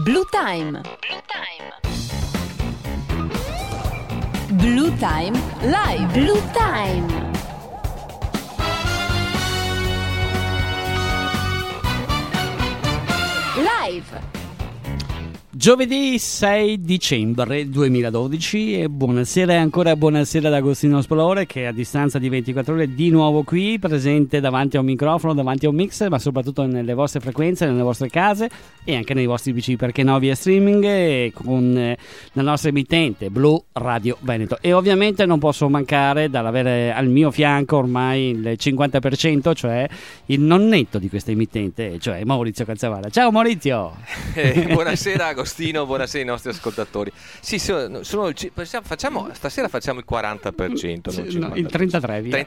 Blue Time. Blue Time Live. Blue Time. Live. Giovedì 6 dicembre 2012 e buonasera e ancora buonasera da Agostino Spolore, che a distanza di 24 ore di nuovo qui, presente davanti a un microfono, davanti a un mixer, ma soprattutto nelle vostre frequenze, nelle vostre case e anche nei vostri PC, perché no, via streaming, e con la nostra emittente Blu Radio Veneto. E ovviamente non posso mancare dall'avere al mio fianco ormai il 50%, cioè il nonnetto di questa emittente, cioè Maurizio Calzavara. Ciao Maurizio! Buonasera Agostino, buonasera ai nostri ascoltatori. Sì, stasera facciamo il 40%, non No, il 33, via.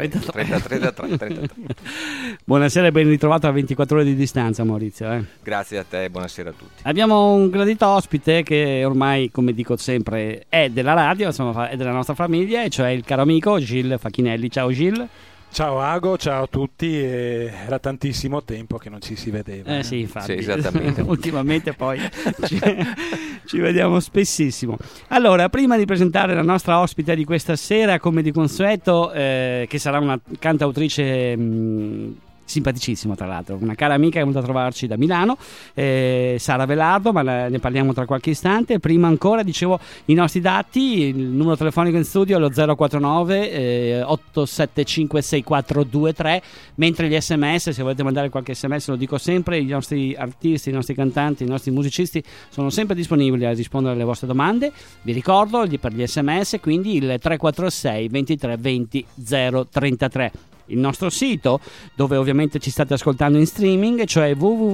33. Buonasera e ben ritrovato a 24 ore di distanza, Maurizio. Grazie a te, buonasera a tutti. Abbiamo un gradito ospite che ormai, come dico sempre, è della radio, insomma, è della nostra famiglia, e cioè il caro amico Gil Facchinelli. Ciao Gil. Ciao Ago, ciao a tutti. Era tantissimo tempo che non ci si vedeva. Sì, infatti. Sì, esattamente. Ultimamente poi ci vediamo spessissimo. Allora, prima di presentare la nostra ospite di questa sera, come di consueto, che sarà una cantautrice simpaticissima, tra l'altro, una cara amica che è venuta a trovarci da Milano, Sara Velardo, ma ne parliamo tra qualche istante. Prima ancora, dicevo, i nostri dati: il numero telefonico in studio è lo 049 875 6423, mentre gli sms, se volete mandare qualche sms, lo dico sempre, i nostri artisti, i nostri cantanti, i nostri musicisti sono sempre disponibili a rispondere alle vostre domande. Vi ricordo per gli sms quindi il 346 23 20 033. Il nostro sito, dove ovviamente ci state ascoltando in streaming, cioè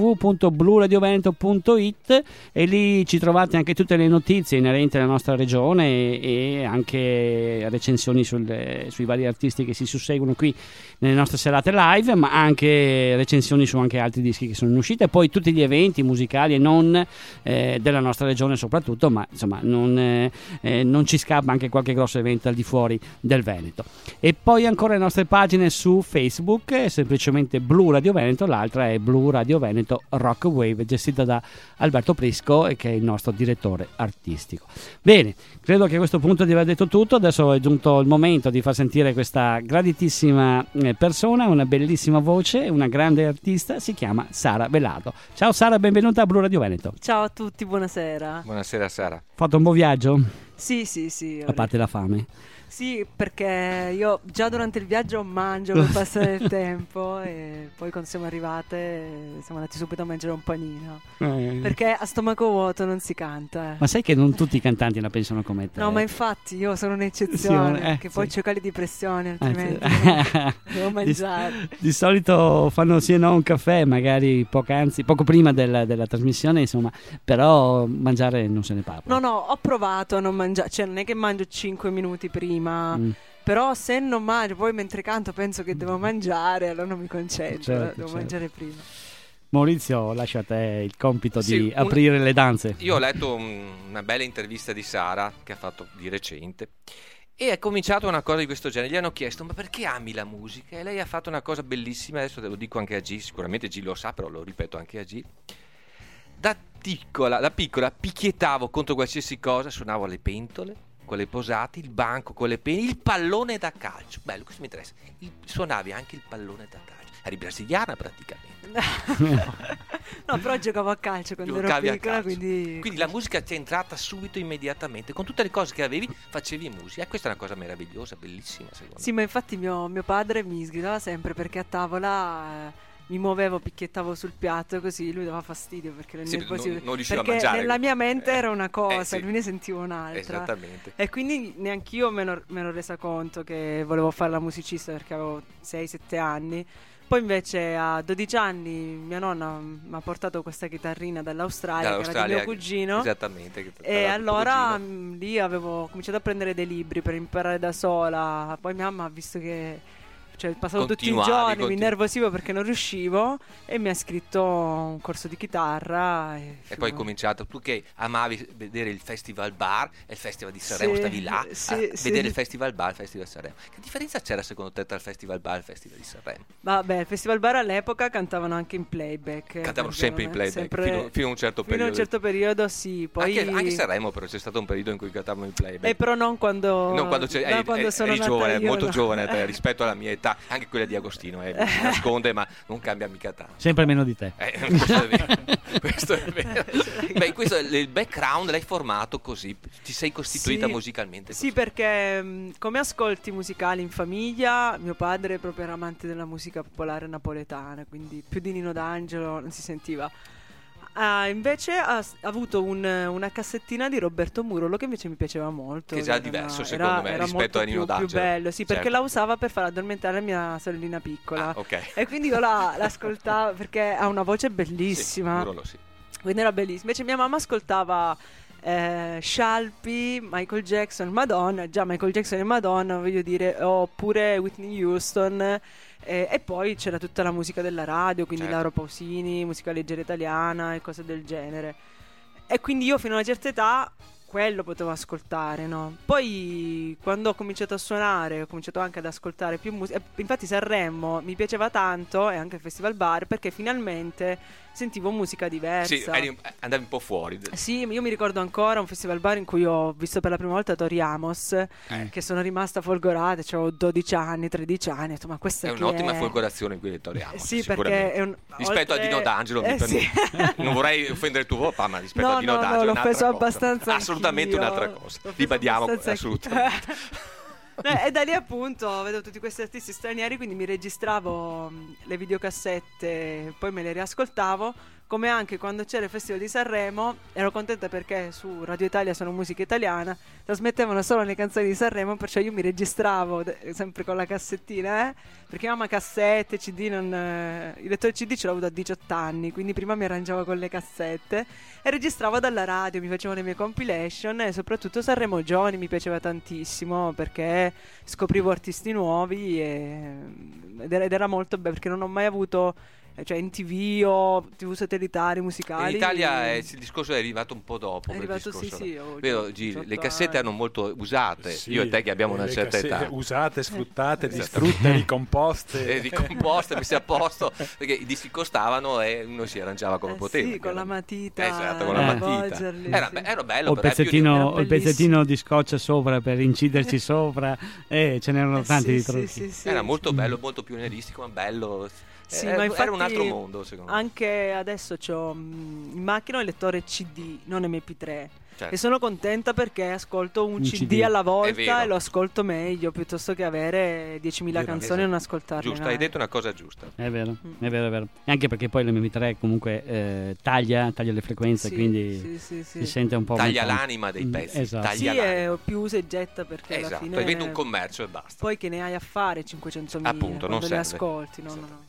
www.bluradioveneto.it, e lì ci trovate anche tutte le notizie inerenti alla nostra regione e anche recensioni sui vari artisti che si susseguono qui nelle nostre serate live, ma anche recensioni su anche altri dischi che sono in uscita, e poi tutti gli eventi musicali e non della nostra regione soprattutto, ma insomma non ci scappa anche qualche grosso evento al di fuori del Veneto. E poi ancora le nostre pagine su Facebook, semplicemente Blu Radio Veneto, l'altra è Blu Radio Veneto Rock Wave, gestita da Alberto Prisco, che è il nostro direttore artistico. Bene, credo che a questo punto di aver detto tutto. Adesso è giunto il momento di far sentire questa graditissima persona, una bellissima voce, una grande artista, si chiama Sara Velardo. Ciao Sara, benvenuta a Blu Radio Veneto. Ciao a tutti, buonasera. Buonasera Sara. Fatto un buon viaggio? Sì. A parte la fame? Sì, perché io già durante il viaggio mangio per passare il tempo, e poi quando siamo arrivate siamo andati subito a mangiare un panino, perché a stomaco vuoto non si canta. Ma sai che non tutti i cantanti la pensano come te? No, ma infatti io sono un'eccezione, che poi c'ho cali di pressione, altrimenti devo mangiare. Di solito fanno sì e no un caffè, magari poco prima della trasmissione, insomma, però mangiare non se ne parla. No, ho provato a non mangiare, cioè non è che mangio 5 minuti prima. Però se non mangio, poi mentre canto penso che devo mangiare, allora non mi concentro, devo mangiare prima. Maurizio, lascia a te il compito di aprire le danze. Io ho letto una bella intervista di Sara che ha fatto di recente, e è cominciato una cosa di questo genere. Gli hanno chiesto: ma perché ami la musica? E lei ha fatto una cosa bellissima, adesso te lo dico anche a G, sicuramente G lo sa, però lo ripeto anche a G. Da piccola picchiettavo contro qualsiasi cosa, suonavo le pentole con le posate, il banco con le penne, il pallone da calcio. Bello, questo mi interessa. Suonavi anche il pallone da calcio. Eri brasiliana praticamente. No, però giocavo a calcio quando ero piccola, quindi la musica ti è entrata subito, immediatamente. Con tutte le cose che avevi facevi musica. E questa è una cosa meravigliosa, bellissima, secondo me. Sì, ma infatti mio padre mi sgridava sempre perché a tavola mi muovevo, picchiettavo sul piatto, così lui dava fastidio perché non riusciva a mangiare. Perché nella mia mente era una cosa, lui ne sentiva un'altra. Esattamente. E quindi neanch'io me l'ho resa conto che volevo fare la musicista, perché avevo 6-7 anni. Poi invece a 12 anni mia nonna mi ha portato questa chitarrina dall'Australia, che era di mio cugino. Esattamente. E allora lì avevo cominciato a prendere dei libri per imparare da sola. Poi mia mamma ha visto che cioè passavo tutti i Continuavi, giorni, mi innervosivo perché non riuscivo e mi ha iscritto a un corso di chitarra E poi hai cominciato, tu che amavi vedere il Festival Bar e il Festival di Sanremo, stavi là a vedere il Festival Bar e il Festival di Sanremo. Che differenza c'era secondo te tra il Festival Bar e il Festival di Sanremo? Vabbè, il Festival Bar all'epoca cantavano anche in playback. Cantavano sempre in playback, fino a un certo periodo. Fino a un certo periodo, sì. Poi... Anche Sanremo però c'è stato un periodo in cui cantavano in playback. Però non quando sono eri nata giovane, io, molto no. giovane a te, rispetto alla mia età, anche quella di Agostino, mi nasconde, ma non cambia mica tanto. Sempre meno di te. Questo è vero. Questo è vero. Beh, questo il background l'hai formato così, ti sei costituita musicalmente così. Sì, perché come ascolti musicali in famiglia, mio padre proprio era amante della musica popolare napoletana, quindi più di Nino D'Angelo non si sentiva. Invece ha avuto una cassettina di Roberto Murolo che invece mi piaceva molto. Che è già diverso secondo me rispetto a Nino D'Angelo. Più bello, sì, perché certo. la usava per far addormentare la mia sorellina piccola. Ok. E quindi io l'ascoltavo perché ha una voce bellissima. Sì, Murolo, sì. Quindi era bellissimo. Invece mia mamma ascoltava Scialpi, Michael Jackson, Madonna. Già Michael Jackson e Madonna, voglio dire, oppure Whitney Houston. E poi c'era tutta la musica della radio, quindi certo. Lauro Pausini, musica leggera italiana e cose del genere. E quindi io fino a una certa età quello potevo ascoltare, no? Poi quando ho cominciato a suonare ho cominciato anche ad ascoltare più musica. Infatti Sanremo mi piaceva tanto, e anche il Festival Bar, perché finalmente sentivo musica diversa. Sì, andavi un po' fuori. Sì, io mi ricordo ancora un Festival Bar in cui ho visto per la prima volta Tori Amos, che sono rimasta folgorata, avevo 12 anni, 13 anni, ho detto, ma questa è un'ottima folgorazione qui di Tori Amos. Sì, perché è rispetto a Dino D'Angelo, sì. non vorrei offendere il tuo papà, ma rispetto a Dino D'Angelo l'ho è un'altra preso cosa. abbastanza Assolutamente anch'io. un'altra cosa. Ribadiamo assolutamente. E da lì appunto vedo tutti questi artisti stranieri, quindi mi registravo le videocassette, poi me le riascoltavo, come anche quando c'era il Festival di Sanremo ero contenta perché su Radio Italia Sono Musica Italiana trasmettevano solo le canzoni di Sanremo, perciò io mi registravo sempre con la cassettina, perché mamma cassette, CD, il lettore CD ce l'ho avuto a 18 anni, quindi prima mi arrangiavo con le cassette e registravo dalla radio, mi facevo le mie compilation, e soprattutto Sanremo Giovani mi piaceva tantissimo perché scoprivo artisti nuovi ed era molto bello, perché non ho mai avuto, cioè in TV o TV satellitari musicali. In Italia il discorso è arrivato un po' dopo. È arrivato, sì. Vedo, Gigi, le cassette hanno molto usate. Sì, io e te che abbiamo una certa età. Usate, sfruttate, distrutte, ricomposte. Ricomposte, messe a posto. Perché i dischi costavano e uno si arrangiava come poteva. Sì, con la matita. Esatto, con la matita. Era bello. O il pezzettino di scotch sopra per inciderci sopra. Ce n'erano tanti di trucchi. Sì, era molto bello, molto pionieristico, ma bello. Sì, ma infatti era un altro mondo, secondo me. Anche adesso c'ho in macchina il lettore CD, non MP3. Certo. E sono contenta perché ascolto un CD alla volta e lo ascolto meglio, piuttosto che avere 10.000 canzoni e non ascoltarle. Giusto, hai detto una cosa giusta. È vero. E anche perché poi l'MP3 comunque taglia le frequenze, quindi si sente un po'. Taglia l'anima dei pezzi. Esatto. Sì, è più usa e getta, perché alla fine diventa un commercio e basta. Poi che ne hai a fare 500.000 appunto, quando non le serve. ascolti, no.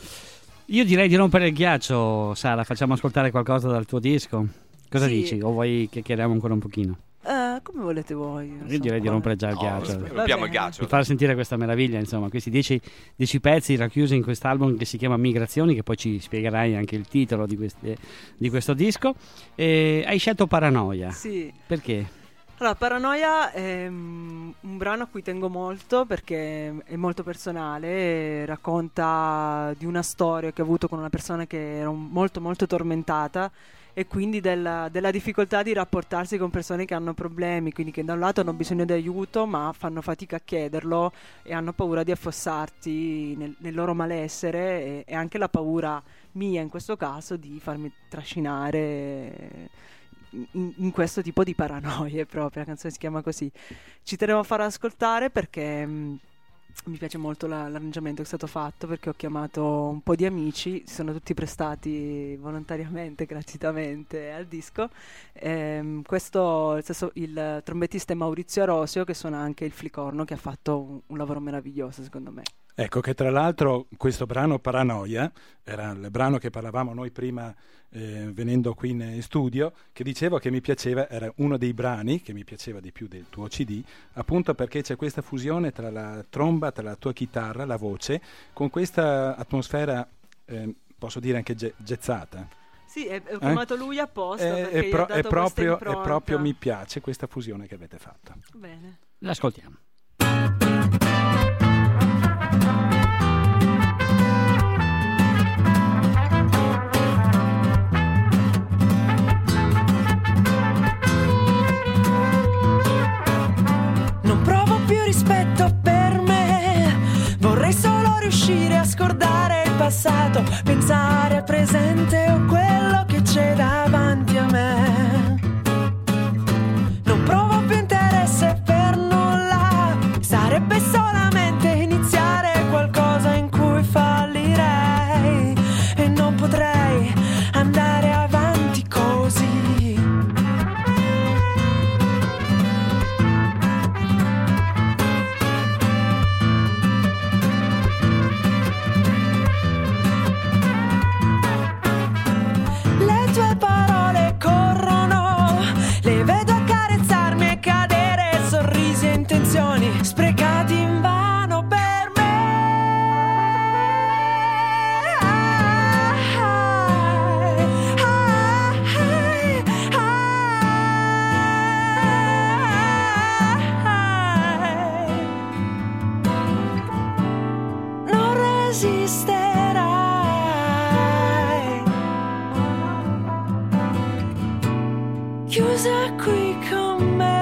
Io direi di rompere il ghiaccio, Sara, facciamo ascoltare qualcosa dal tuo disco. Cosa dici? O vuoi che chiariamo ancora un pochino? Come volete voi. Io direi di rompere già il ghiaccio. Rompiamo il ghiaccio. Di far sentire questa meraviglia, insomma, questi 10 pezzi racchiusi in quest'album che si chiama Migrazioni, che poi ci spiegherai anche il titolo di questo disco. Hai scelto Paranoia. Sì. Perché? Allora, Paranoia è un brano a cui tengo molto perché è molto personale, racconta di una storia che ho avuto con una persona che era molto molto tormentata, e quindi della difficoltà di rapportarsi con persone che hanno problemi, quindi che da un lato hanno bisogno di aiuto ma fanno fatica a chiederlo e hanno paura di affossarti nel loro malessere, e anche la paura mia in questo caso di farmi trascinare in questo tipo di paranoie proprio. La canzone si chiama così. Ci tenevo a far ascoltare perché mi piace molto l'arrangiamento che è stato fatto, perché ho chiamato un po' di amici, si sono tutti prestati volontariamente, gratuitamente al disco. Il trombettista è Maurizio Arosio, che suona anche il flicorno, che ha fatto un lavoro meraviglioso secondo me. Ecco che tra l'altro questo brano Paranoia era il brano che parlavamo noi prima venendo qui in studio, che dicevo che mi piaceva, era uno dei brani che mi piaceva di più del tuo CD, appunto perché c'è questa fusione tra la tromba, tra la tua chitarra, la voce, con questa atmosfera, posso dire anche jazzata. Sì, ho chiamato lui apposta perché gli ho dato questa impronta. E proprio mi piace questa fusione che avete fatto. Bene. L'ascoltiamo. Non provo più rispetto per me, vorrei solo riuscire a scordare il passato, pensare al presente o quello che c'è davanti a me. Non provo più interesse per nulla, sarebbe solamente iniziare qualcosa in cui fallirei e non potrei andare avanti così. Le tue parole corrono, le vedo accarezzarmi e cadere, sorrisi e intenzioni sprecati in vano per me. Non resisterai, chiusa qui con me.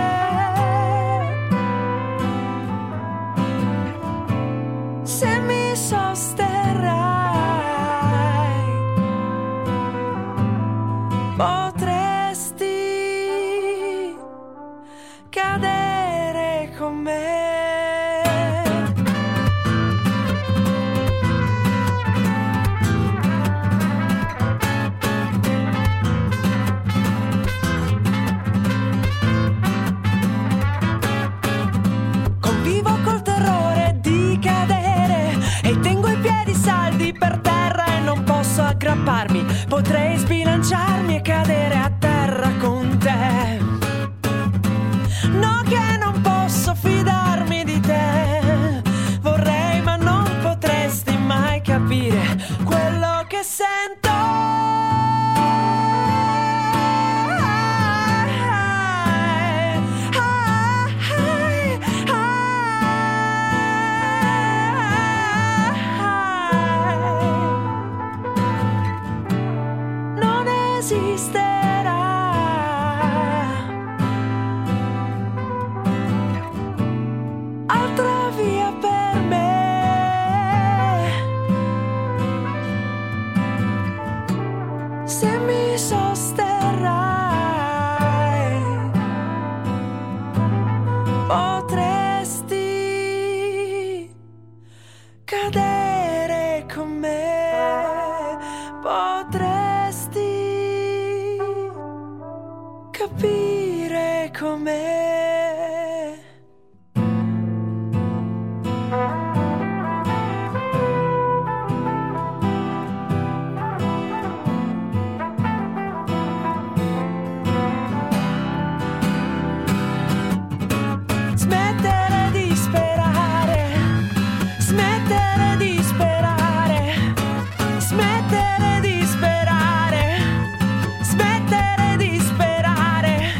Se mi sosterrai, potresti cadere con me. Convivo col terrore di cadere e tengo i piedi saldi per terra e non posso aggrapparmi. Potrei sbilanciarmi e cadere a terra con te. No, che non posso fidarmi di te. Vorrei ma non potresti mai capire quello che sento. Non esisterà altra via per me. Se mi sosterrai, potresti cadere con me, potresti capire com'è. Smettere di sperare, smettere di sperare, smettere di sperare, smettere di sperare.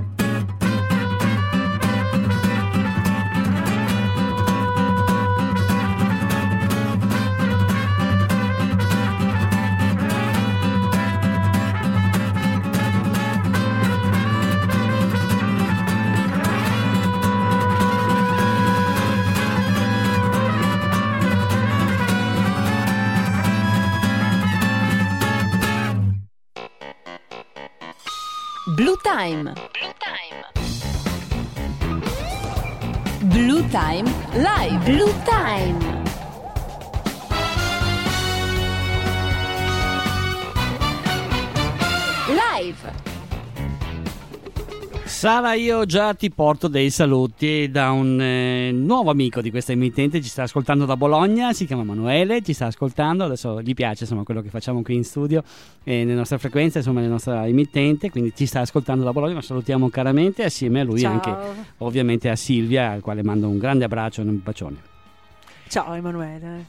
Blue Time. Blue Time Live. Blue Time. Live. Sara, io già ti porto dei saluti da un nuovo amico di questa emittente, ci sta ascoltando da Bologna, si chiama Emanuele, ci sta ascoltando, adesso gli piace insomma quello che facciamo qui in studio nelle nostre frequenze, insomma nella nostra emittente, quindi ci sta ascoltando da Bologna, lo salutiamo caramente, assieme a lui Ciao. anche ovviamente a Silvia, al quale mando un grande abbraccio e un bacione. Ciao Emanuele.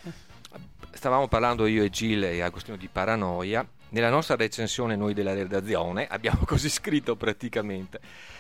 Stavamo parlando io e Gil e Agostino di Paranoia. Nella nostra recensione noi della redazione abbiamo così scritto praticamente.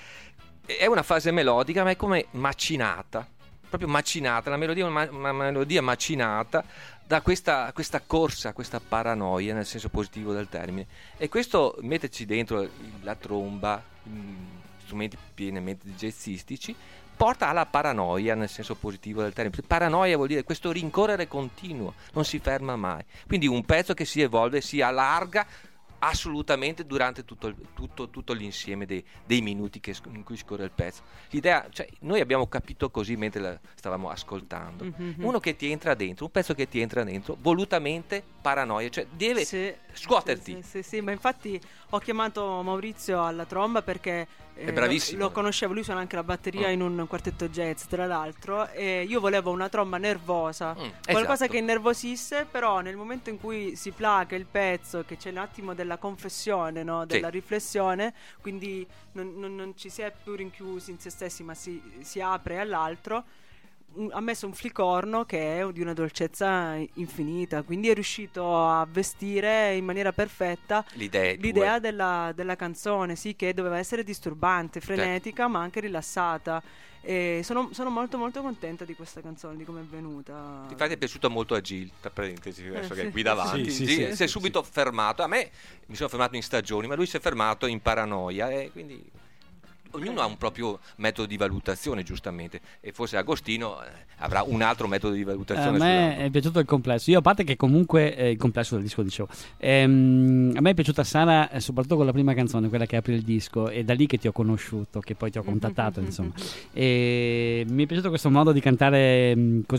È una fase melodica ma è come macinata, proprio macinata, la melodia è una melodia macinata da questa corsa, questa paranoia nel senso positivo del termine. E questo metterci dentro la tromba, strumenti pienamente jazzistici, porta alla paranoia nel senso positivo del termine. Paranoia vuol dire questo rincorrere continuo, non si ferma mai. Quindi un pezzo che si evolve, si allarga assolutamente durante tutto l'insieme dei minuti in cui scorre il pezzo. L'idea, cioè, noi abbiamo capito così mentre la stavamo ascoltando. Uno che ti entra dentro, un pezzo che ti entra dentro, volutamente paranoia, cioè deve scuoterti. Sì, ma infatti ho chiamato Maurizio alla tromba perché è bravissimo. Lo conoscevo, lui suona anche la batteria in un quartetto jazz tra l'altro, e io volevo una tromba nervosa, qualcosa esatto. che innervosisse, però nel momento in cui si placa il pezzo, che c'è un attimo della confessione, no? Della riflessione, quindi non ci si è più rinchiusi in se stessi ma si apre all'altro, ha messo un flicorno che è di una dolcezza infinita, quindi è riuscito a vestire in maniera perfetta l'idea della canzone, sì, che doveva essere disturbante, frenetica, ma anche rilassata. E sono molto molto contenta di questa canzone, di come è venuta. Infatti è piaciuto molto a Gil, tra parentesi, adesso che è qui davanti. Sì, Gil si è subito fermato. A me mi sono fermato in stagioni, ma lui si è fermato in paranoia, e quindi ognuno ha un proprio metodo di valutazione, giustamente, e forse Agostino avrà un altro metodo di valutazione. A me è piaciuto il complesso. Io, a parte che comunque il complesso del disco, dicevo, a me è piaciuta Sara soprattutto con la prima canzone, quella che apre il disco, e da lì che ti ho conosciuto, che poi ti ho contattato insomma, e mi è piaciuto questo modo di cantare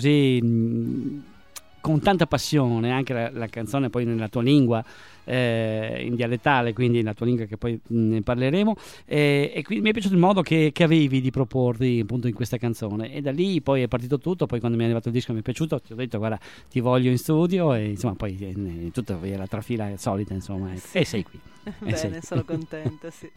così con tanta passione, anche la canzone poi nella tua lingua, in dialettale, quindi la tua lingua, che poi ne parleremo, e quindi mi è piaciuto il modo che avevi di proporti appunto in questa canzone, e da lì poi è partito tutto. Poi quando mi è arrivato il disco mi è piaciuto, ti ho detto guarda, ti voglio in studio, e insomma poi tutta la trafila solita insomma, e sei qui. Bene, sono contenta, sì.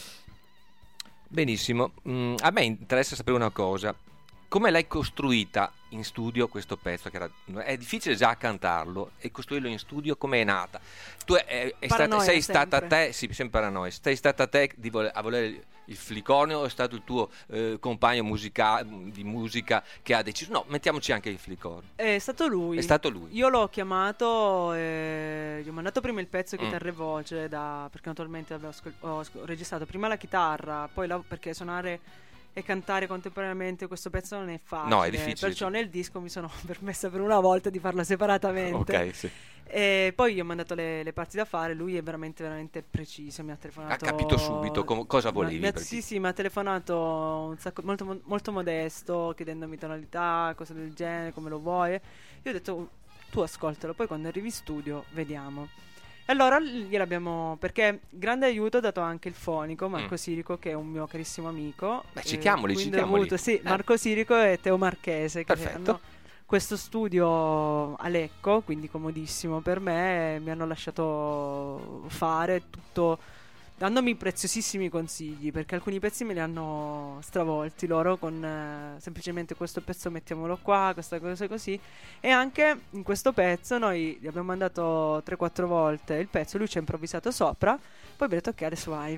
Benissimo. A me interessa sapere una cosa: come l'hai costruita in studio questo pezzo? È difficile già cantarlo, e costruirlo in studio come è nata? Tu sei stata te, sì, sempre paranoia, sei stata te a volere il flicorno, o è stato il tuo compagno di musica che ha deciso no, mettiamoci anche il flicorno? È stato lui. Io l'ho chiamato, gli ho mandato prima il pezzo chitarra e voce, perché naturalmente ho registrato prima la chitarra, poi perché suonare e cantare contemporaneamente questo pezzo non è facile, no, è difficile, perciò nel disco mi sono permessa per una volta di farlo separatamente. Ok, sì. E poi gli ho mandato le parti da fare, lui è veramente veramente preciso, mi ha telefonato, ha capito subito cosa volevi. Sì, mi ha telefonato un sacco, molto, molto modesto, chiedendomi tonalità, cose del genere, come lo vuoi. Io ho detto tu ascoltalo, poi quando arrivi in studio vediamo. Allora gliel'abbiamo, perché grande aiuto ha dato anche il fonico Marco Sirico, che è un mio carissimo amico. Citiamoli. Marco Sirico e Teo Marchese, che perfetto, hanno questo studio a Lecco, quindi comodissimo per me. Mi hanno lasciato fare tutto, dandomi preziosissimi consigli, perché alcuni pezzi me li hanno stravolti loro con semplicemente questo pezzo mettiamolo qua, questa cosa così. E anche in questo pezzo noi gli abbiamo mandato 3-4 volte il pezzo, lui ci ha improvvisato sopra, poi mi ha detto ok, adesso vai.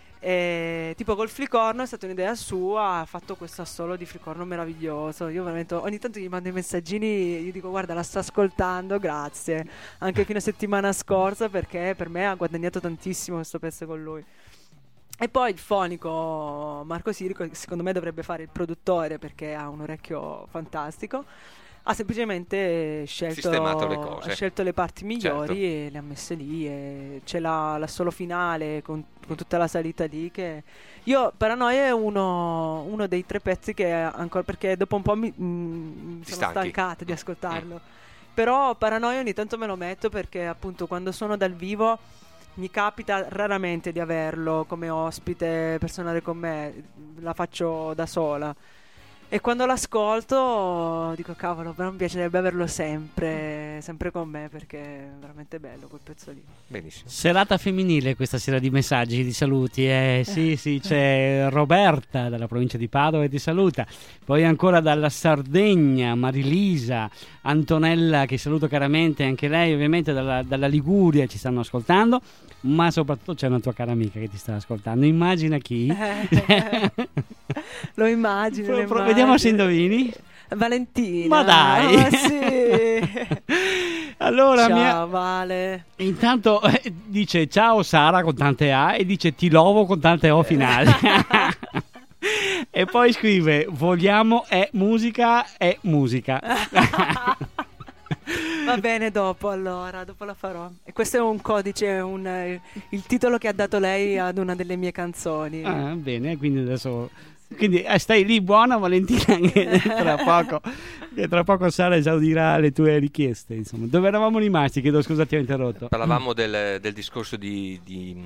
E tipo col flicorno è stata un'idea sua, ha fatto questo assolo di flicorno meraviglioso. Io veramente ogni tanto gli mando i messaggini, gli dico guarda, la sto ascoltando, grazie, anche fino a settimana scorsa, perché per me ha guadagnato tantissimo questo pezzo con lui. E poi il fonico Marco Sirico, che secondo me dovrebbe fare il produttore perché ha un orecchio fantastico, ha semplicemente scelto le parti migliori, certo, e le ha messe lì, e c'è la solo finale con tutta la salita lì, che io Paranoia è uno dei 3 pezzi che ancora, perché dopo un po' mi sono stancata di ascoltarlo, però Paranoia ogni tanto me lo metto, perché appunto quando suono dal vivo mi capita raramente di averlo come ospite per suonare con me, la faccio da sola. E quando l'ascolto dico cavolo, però mi piacerebbe averlo sempre con me, perché è veramente bello quel pezzo lì. Benissimo. Serata femminile questa sera di messaggi, di saluti. Sì, c'è Roberta dalla provincia di Padova che ti saluta. Poi ancora dalla Sardegna, Marilisa, Antonella che saluto caramente, anche lei ovviamente dalla Liguria ci stanno ascoltando, ma soprattutto c'è una tua cara amica che ti sta ascoltando. Immagina chi? Lo immagino. Vediamo se indovini. Valentina. Ma dai. Ma sì. Allora, ciao Vale. Intanto dice ciao Sara con tante A e dice ti lovo con tante O finali. E poi scrive vogliamo è musica. Va bene, dopo la farò. E questo è un codice, il titolo che ha dato lei ad una delle mie canzoni. Ah, bene, quindi adesso stai lì buona Valentina che tra poco Sara esaudirà le tue richieste, insomma. Dove eravamo rimasti? Chiedo scusa, ti ho interrotto. Parlavamo del discorso di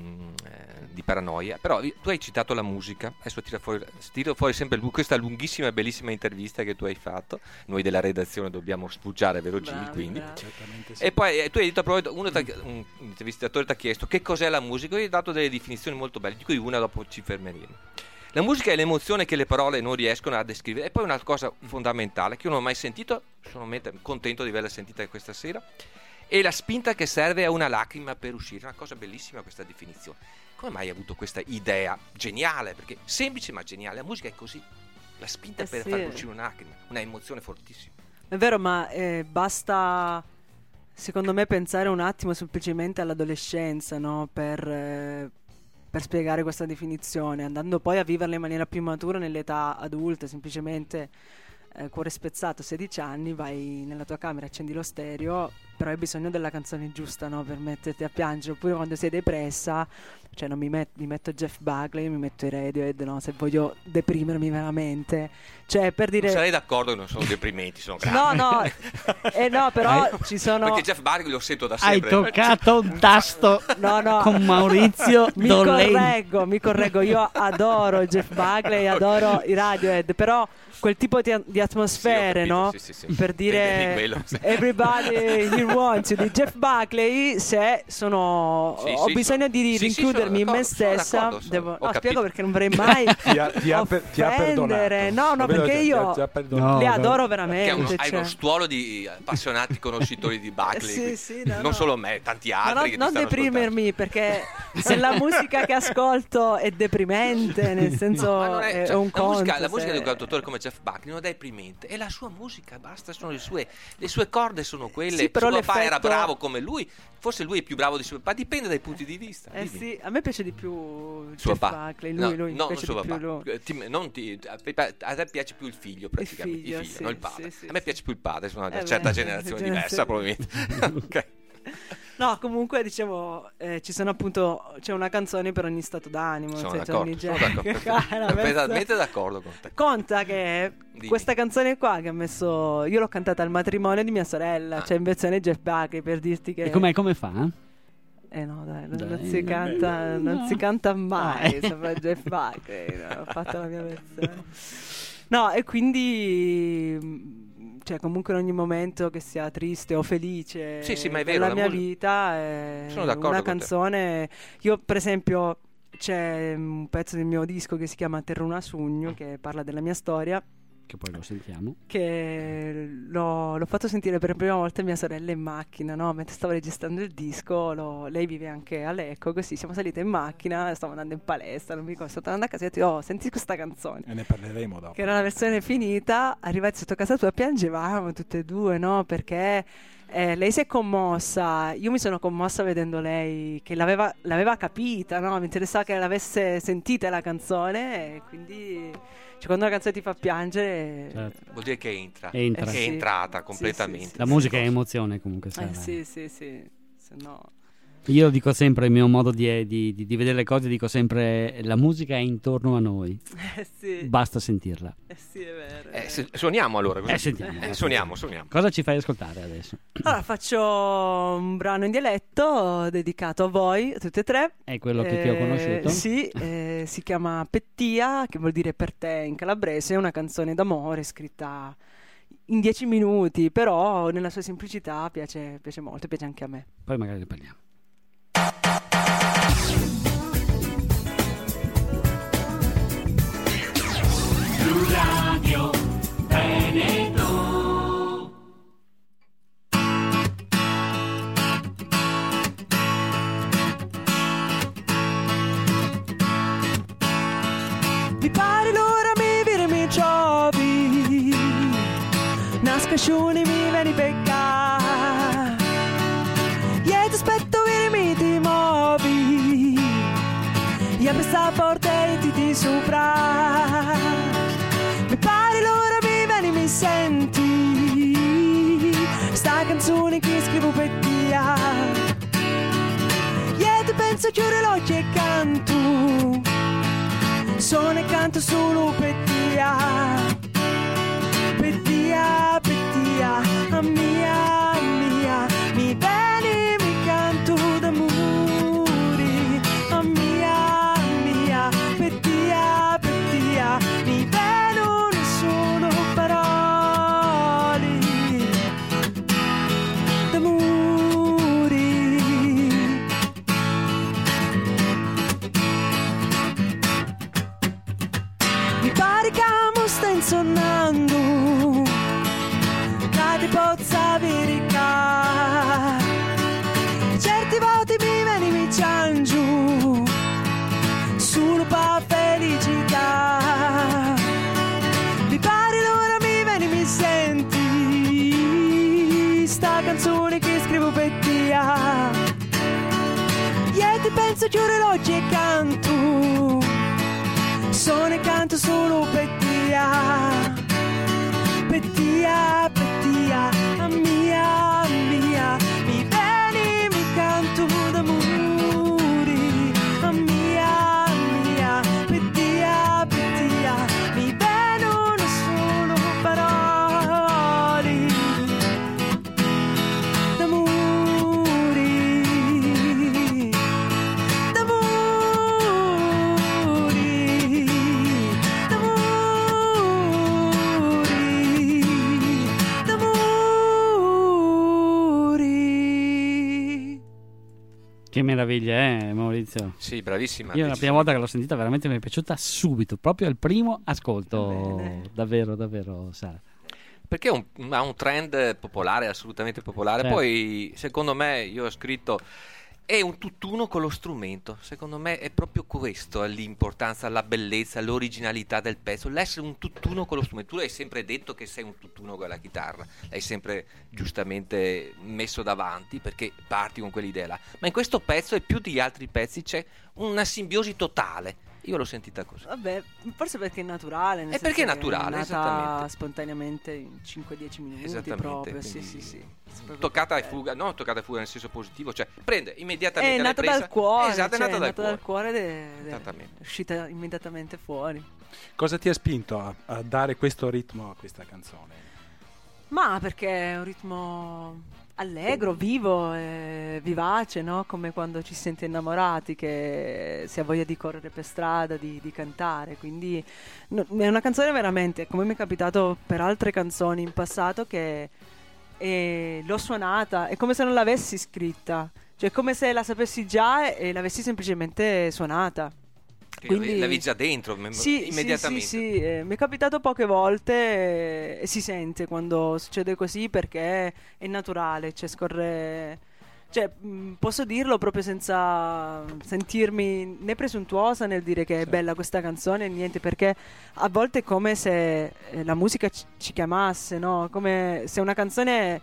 paranoia, però tu hai citato la musica, adesso tiro fuori sempre questa lunghissima e bellissima intervista che tu hai fatto. Noi della redazione dobbiamo sfuggiare velocini, quindi Sì. e poi tu hai detto un intervistatore ti ha chiesto che cos'è la musica, io hai dato delle definizioni molto belle, di cui una dopo ci fermeremo. La musica è l'emozione che le parole non riescono a descrivere. E poi una cosa fondamentale che io non ho mai sentito, sono contento di averla sentita questa sera, è la spinta che serve a una lacrima per uscire. Una cosa bellissima questa definizione. Come mai hai avuto questa idea geniale? Perché semplice ma geniale. La musica è così, la spinta per far uscire una lacrima, una emozione fortissima. È vero, ma basta secondo me pensare un attimo semplicemente all'adolescenza, no? Per spiegare questa definizione, andando poi a viverla in maniera più matura nell'età adulta. Semplicemente cuore spezzato, 16 anni, vai nella tua camera, accendi lo stereo, però hai bisogno della canzone giusta, no? Per metterti a piangere. Oppure quando sei depressa, cioè non mi metto Jeff Buckley, mi metto i Radiohead, no? Se voglio deprimermi veramente, cioè per dire, non sarei d'accordo che non sono deprimenti, sono grandi. no, però ci sono, perché Jeff Buckley lo sento da sempre. Hai toccato un tasto no, con Maurizio mi correggo, io adoro Jeff Buckley, adoro i Radiohead, però quel tipo di atmosfere, sì, no? sì. Per dire quello, sì. Everybody Here Wants You di Jeff Buckley, se ho bisogno di rinchiudermi in me stessa, spiego perché non vorrei mai ti ha perdonato. No, perché io li adoro veramente. Hai uno stuolo di appassionati conoscitori di Buckley, no, non solo me, tanti altri che non deprimermi, perché se la musica che ascolto è deprimente, nel senso è un conto. La musica di un cantautore come Jeff Buckley non è deprimente, è la sua musica, basta, sono le sue corde sono quelle. Sì, però suo papà era bravo come lui, forse lui è più bravo di suo papà, dipende dai punti di vista. Sì, a me piace di più suo Jeff Buckley, lui no, piace non di più lui. A te piace più il figlio praticamente, il figlio, non il padre. Sì, a me piace più il padre, sono una certa generazione diversa probabilmente. Ok. No, comunque dicevo, ci sono appunto, c'è una canzone per ogni stato d'animo. Sono completamente d'accordo con te. Conta che questa canzone qua che ha messo, io l'ho cantata al matrimonio di mia sorella, cioè in versione Jeff Buckley, per dirti che. E come fa? No, dai, non si canta mai sopra Jeff Buckley, ho fatto la mia versione. No, e quindi cioè comunque in ogni momento che sia triste o felice ma è vero, la mia vita è una canzone. Io per esempio c'è un pezzo del mio disco che si chiama Terruna Sugno, che parla della mia storia, che poi lo sentiamo, che l'ho fatto sentire per la prima volta a mia sorella in macchina, no? Mentre stavo registrando il disco. Lei vive anche a Lecco, così siamo salite in macchina, stavo andando in palestra, non mi ricordo, sto andando a casa e ho detto senti questa canzone, e ne parleremo dopo, che era la versione finita. Arrivati sotto casa tua piangevamo tutte e due, no? Perché lei si è commossa, io mi sono commossa vedendo lei che l'aveva capita, no? Mi interessava che l'avesse sentita la canzone, e quindi quando una canzone ti fa piangere, certo, vuol dire che entra. È entrata completamente. La musica è emozione comunque. Sì, se no. Io dico sempre, il mio modo di vedere le cose, dico sempre: la musica è intorno a noi, Sì. basta sentirla. Sì, è vero. Suoniamo allora. Così. Sentiamo. Suoniamo. Cosa ci fai ascoltare adesso? Allora, faccio un brano in dialetto dedicato a voi, a tutte e tre. È quello che ti ho conosciuto? Sì, si chiama Pettia, che vuol dire per te in calabrese. È una canzone d'amore scritta in 10 minuti, però nella sua semplicità piace molto, piace anche a me. Poi magari ne parliamo. Radio Veneto. Mi pare l'ora mi vire mi giovi, nascasciuni mi veni pecca, e ti aspetto vire mi ti muovi, e apri sta porta e ti sopra. Mi pare l'ora mi veni mi senti, sta canzone che scrivo per te, e ti penso chiudere l'occhio e canto, sono e canto solo per te, Pettia, Pettia, a mia, mi vieni, mi canto d'amore, a mia, Pettia, Pettia, mi vedono solo parole d'amore. Mi pare che mi stai insonnando, che ti possa verificare. Certe volte mi vieni mi ciangio, solo per felicità. Mi pare l'ora mi vieni mi senti, sta canzone che scrivo per te, e ti penso chiudere l'occhio e canto, sono e canto solo per te, Pettia, Pettia, a mia, mi vieni, mi canto d'amore, a mia, Pettia, Pettia, mi vedono solo parole d'amore, Che meraviglia, Maurizio? Sì, bravissima. Io la prima volta che l'ho sentita veramente mi è piaciuta subito, proprio al primo ascolto. Bene. Davvero, davvero, Sara. Perché ha un trend popolare, assolutamente popolare. Certo. Poi, secondo me, io ho scritto, è un tutt'uno con lo strumento. Secondo me è proprio questo l'importanza, la bellezza, l'originalità del pezzo, l'essere un tutt'uno con lo strumento. Tu hai sempre detto che sei un tutt'uno con la chitarra, l'hai sempre giustamente messo davanti perché parti con quell'idea là. Ma in questo pezzo e più degli altri pezzi c'è una simbiosi totale. Io l'ho sentita così. Vabbè, forse perché è naturale. nel È perché è senso che naturale, nata esattamente. spontaneamente in 5-10 minuti Esattamente, proprio. quindi Sì. Proprio toccata e bello. fuga, no, toccata e fuga nel senso positivo, cioè prende immediatamente È l'hai nata presa, dal cuore, esatto, è cioè, nata dal cuore. ed è Esattamente. uscita immediatamente fuori. Cosa ti ha spinto a dare questo ritmo a questa canzone? Ma perché è un ritmo allegro, vivo, vivace, no? Come quando ci si sente innamorati, che si ha voglia di correre per strada, di cantare. Quindi è una canzone veramente, come mi è capitato per altre canzoni in passato, che l'ho suonata, è come se non l'avessi scritta, cioè come se la sapessi già e l'avessi semplicemente suonata. Che Quindi- l'avevi già dentro immediatamente. Sì, mi è capitato poche volte e si sente quando succede così perché è naturale, cioè scorre. Cioè, posso dirlo proprio senza sentirmi né presuntuosa nel dire che è bella questa canzone, niente, perché a volte è come se la musica ci chiamasse, no? Come se una canzone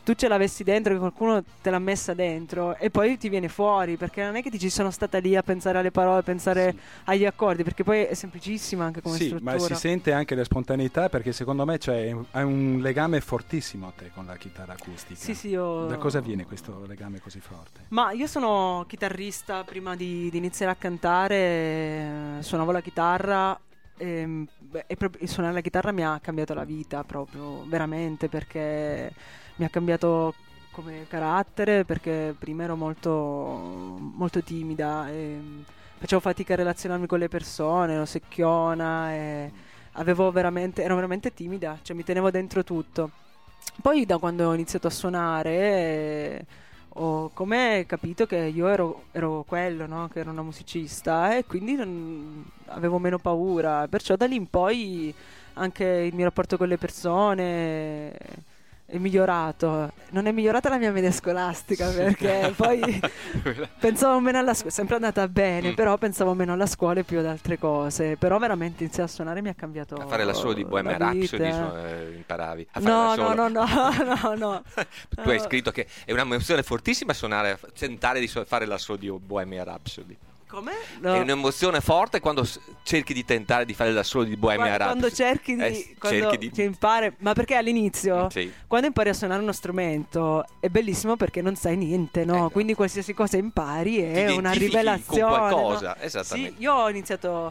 tu ce l'avessi dentro, che qualcuno te l'ha messa dentro e poi ti viene fuori, perché non è che ti ci sono stata lì a pensare alle parole, a pensare agli accordi, perché poi è semplicissima anche come struttura. Ma si sente anche la spontaneità, perché secondo me hai un legame fortissimo a te con la chitarra acustica. Sì, io... Da cosa viene questo legame così forte? Ma io sono chitarrista, prima di iniziare a cantare suonavo la chitarra. E suonare la chitarra mi ha cambiato la vita proprio, veramente, perché mi ha cambiato come carattere, perché prima ero molto, molto timida e facevo fatica a relazionarmi con le persone, ero secchiona e ero veramente timida, cioè mi tenevo dentro tutto. Poi da quando ho iniziato a suonare ho come capito che io ero quello, no? Che ero una musicista e quindi avevo meno paura, perciò da lì in poi anche il mio rapporto con le persone è migliorato. Non è migliorata la mia media scolastica, perché poi pensavo meno alla scuola, sempre andata bene, però pensavo meno alla scuola e più ad altre cose. Però veramente iniziare a suonare mi ha cambiato a fare l'assolo di Bohemian Rhapsody imparavi a fare no. Tu hai scritto che è un'emozione fortissima tentare di fare l'assolo di Bohemian Rhapsody. Come? No. È un'emozione forte quando cerchi di tentare di fare l'assolo di Bohemian Rhapsody. Quando cerchi di impari, ma perché all'inizio quando impari a suonare uno strumento è bellissimo perché non sai niente, no? Quindi qualsiasi cosa impari è una rivelazione con qualcosa, no? Esattamente. Sì, io ho iniziato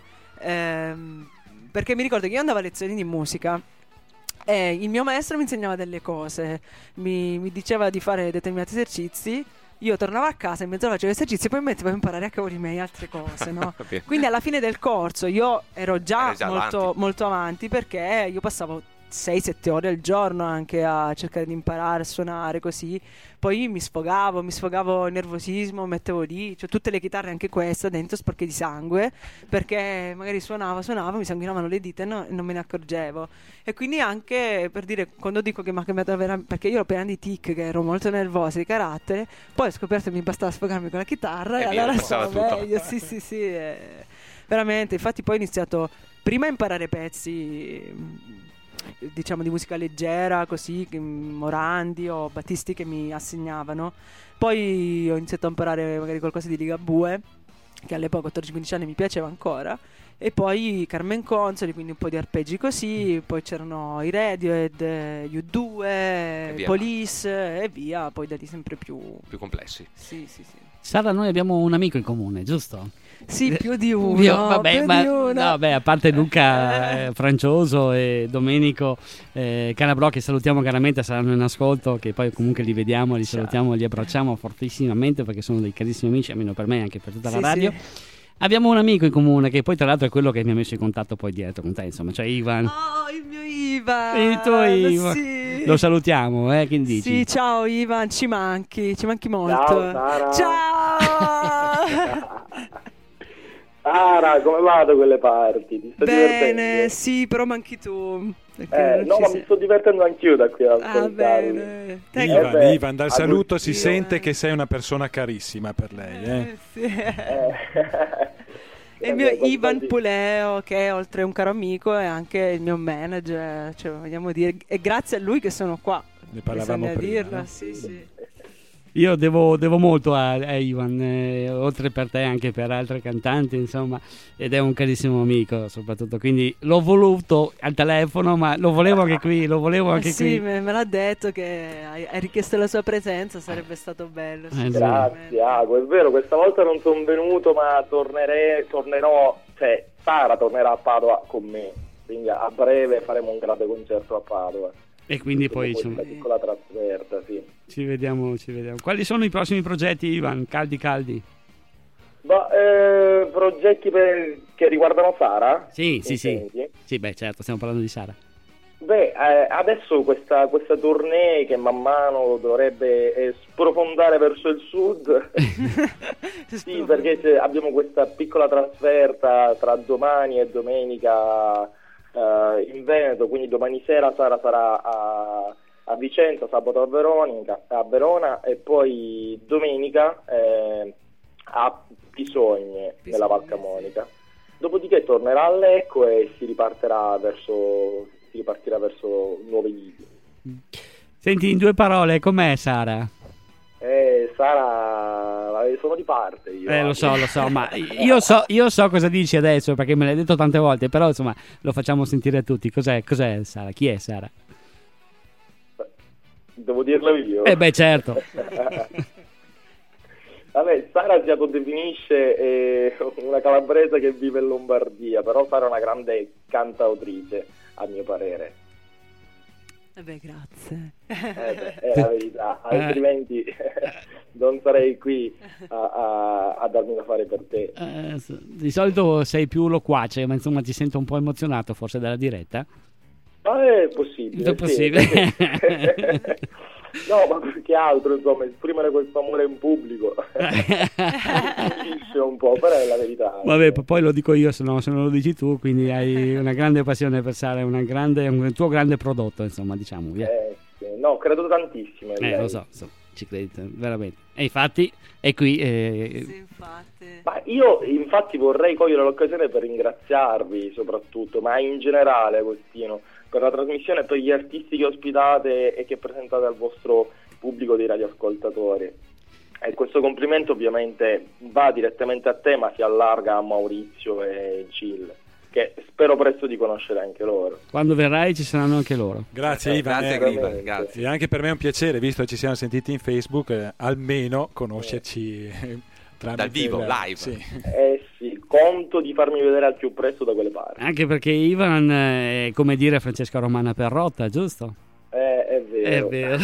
perché mi ricordo che io andavo a lezioni di musica e il mio maestro mi insegnava delle cose, mi diceva di fare determinati esercizi. Io tornavo a casa, in mezz'ora facevo esercizi e poi mi mettevo a imparare a cavoli miei altre cose, no? Quindi alla fine del corso io ero già molto avanti, perché io passavo 6-7 ore al giorno anche a cercare di imparare a suonare così. Poi mi sfogavo il nervosismo, mettevo lì, cioè tutte le chitarre, anche questa, dentro sporche di sangue, perché magari suonavo, mi sanguinavano le dita e non me ne accorgevo. E quindi anche, per dire, quando dico che mi ha cambiato veramente, perché io ero piena di tic, che ero molto nervosa di carattere, poi ho scoperto che mi bastava sfogarmi con la chitarra e allora stavo meglio. Sì, veramente. Infatti poi ho iniziato prima a imparare pezzi, diciamo di musica leggera, così, Morandi o Battisti che mi assegnavano. Poi ho iniziato a imparare magari qualcosa di Ligabue, che all'epoca 14-15 anni mi piaceva ancora, e poi Carmen Consoli, quindi un po' di arpeggi così. Poi c'erano i Radiohead, U2, Police e via, poi da lì sempre più complessi. Sì. Sara, noi abbiamo un amico in comune, giusto? Sì, più di uno. A parte Luca Francioso e Domenico Calabrò, che salutiamo chiaramente, saranno in ascolto, che poi comunque li vediamo, li salutiamo, li abbracciamo fortissimamente, perché sono dei carissimi amici, almeno per me e anche per tutta la radio. Sì. Abbiamo un amico in comune che poi tra l'altro è quello che mi ha messo in contatto poi dietro con te, insomma, cioè Ivan. Oh, il mio Ivan! Il tuo Ivan. Sì. Lo salutiamo, che dici? Sì, ciao Ivan, ci manchi molto. Ciao Sara! Ciao! Sara, come vado quelle parti? Ti sto bene, sì, però manchi tu. No, ma mi sto divertendo anch'io da qui a ascoltarmi. Ivan, dal saluto si sente che sei una persona carissima per lei. Sì. E il mio Ivan Puleo, che oltre un caro amico è anche il mio manager, cioè vogliamo dire, è grazie a lui che sono qua. Ne parlavamo prima, dirlo, no? Sì. Io devo molto a Ivan, oltre per te anche per altri cantanti, insomma, ed è un carissimo amico soprattutto, quindi l'ho voluto al telefono, ma lo volevo anche qui, Sì, me l'ha detto che hai richiesto la sua presenza, sarebbe stato bello. Grazie, Ago, è vero, questa volta non sono venuto, ma tornerò, cioè Sara tornerà a Padova con me, quindi a breve faremo un grande concerto a Padova. E quindi poi una piccola trasferta, sì. Ci vediamo. Quali sono i prossimi progetti, Ivan? Caldi? Progetti che riguardano Sara? Sì. Sì, beh, certo, stiamo parlando di Sara. Adesso questa tournée che man mano dovrebbe sprofondare verso il sud. Sì, perché abbiamo questa piccola trasferta tra domani e domenica in Veneto, quindi domani sera Sara sarà a Vicenza, sabato a Verona e poi domenica a Pisogne nella Val Camonica. Dopodiché tornerà a Lecco e si ripartirà verso nuove liti. Senti, in 2 parole, com'è Sara? Sara, sono di parte io. Lo so, ma io so cosa dici adesso, perché me l'hai detto tante volte, però insomma lo facciamo sentire a tutti. Cos'è Sara? Chi è Sara? Devo dirlo io? Certo. Vabbè, Sara si autodefinisce una calabrese che vive in Lombardia, però Sara è una grande cantautrice, a mio parere. Grazie. È la verità, altrimenti non sarei qui a darmi da fare per te. Di solito sei più loquace, ma insomma ti sento un po' emozionato forse dalla diretta. Ma è possibile. È possibile. Sì. No, ma più che altro, insomma, esprimere questo amore in pubblico un po', però è la verità. Vabbè, poi lo dico io, se non lo dici tu, quindi hai una grande passione per Sara, un tuo grande prodotto, insomma, diciamo, via. Sì. No, credo tantissimo. Lo so, ci credo, veramente. E infatti, è qui. Sì, infatti. Ma io, infatti, vorrei cogliere l'occasione per ringraziarvi, soprattutto, ma in generale, Agostino, per la trasmissione e per gli artisti che ospitate e che presentate al vostro pubblico dei radioascoltatori. E questo complimento ovviamente va direttamente a te, ma si allarga a Maurizio e Gil, che spero presto di conoscere anche loro. Quando verrai ci saranno anche loro. Grazie Ivan. Grazie Ivan, grazie. E anche per me è un piacere, visto che ci siamo sentiti in Facebook, almeno conoscerci dal vivo, live. Sì. Sì, conto di farmi vedere al più presto da quelle parti. Anche perché Ivan è come dire Francesca Romana Perrotta, giusto? È vero. È vero.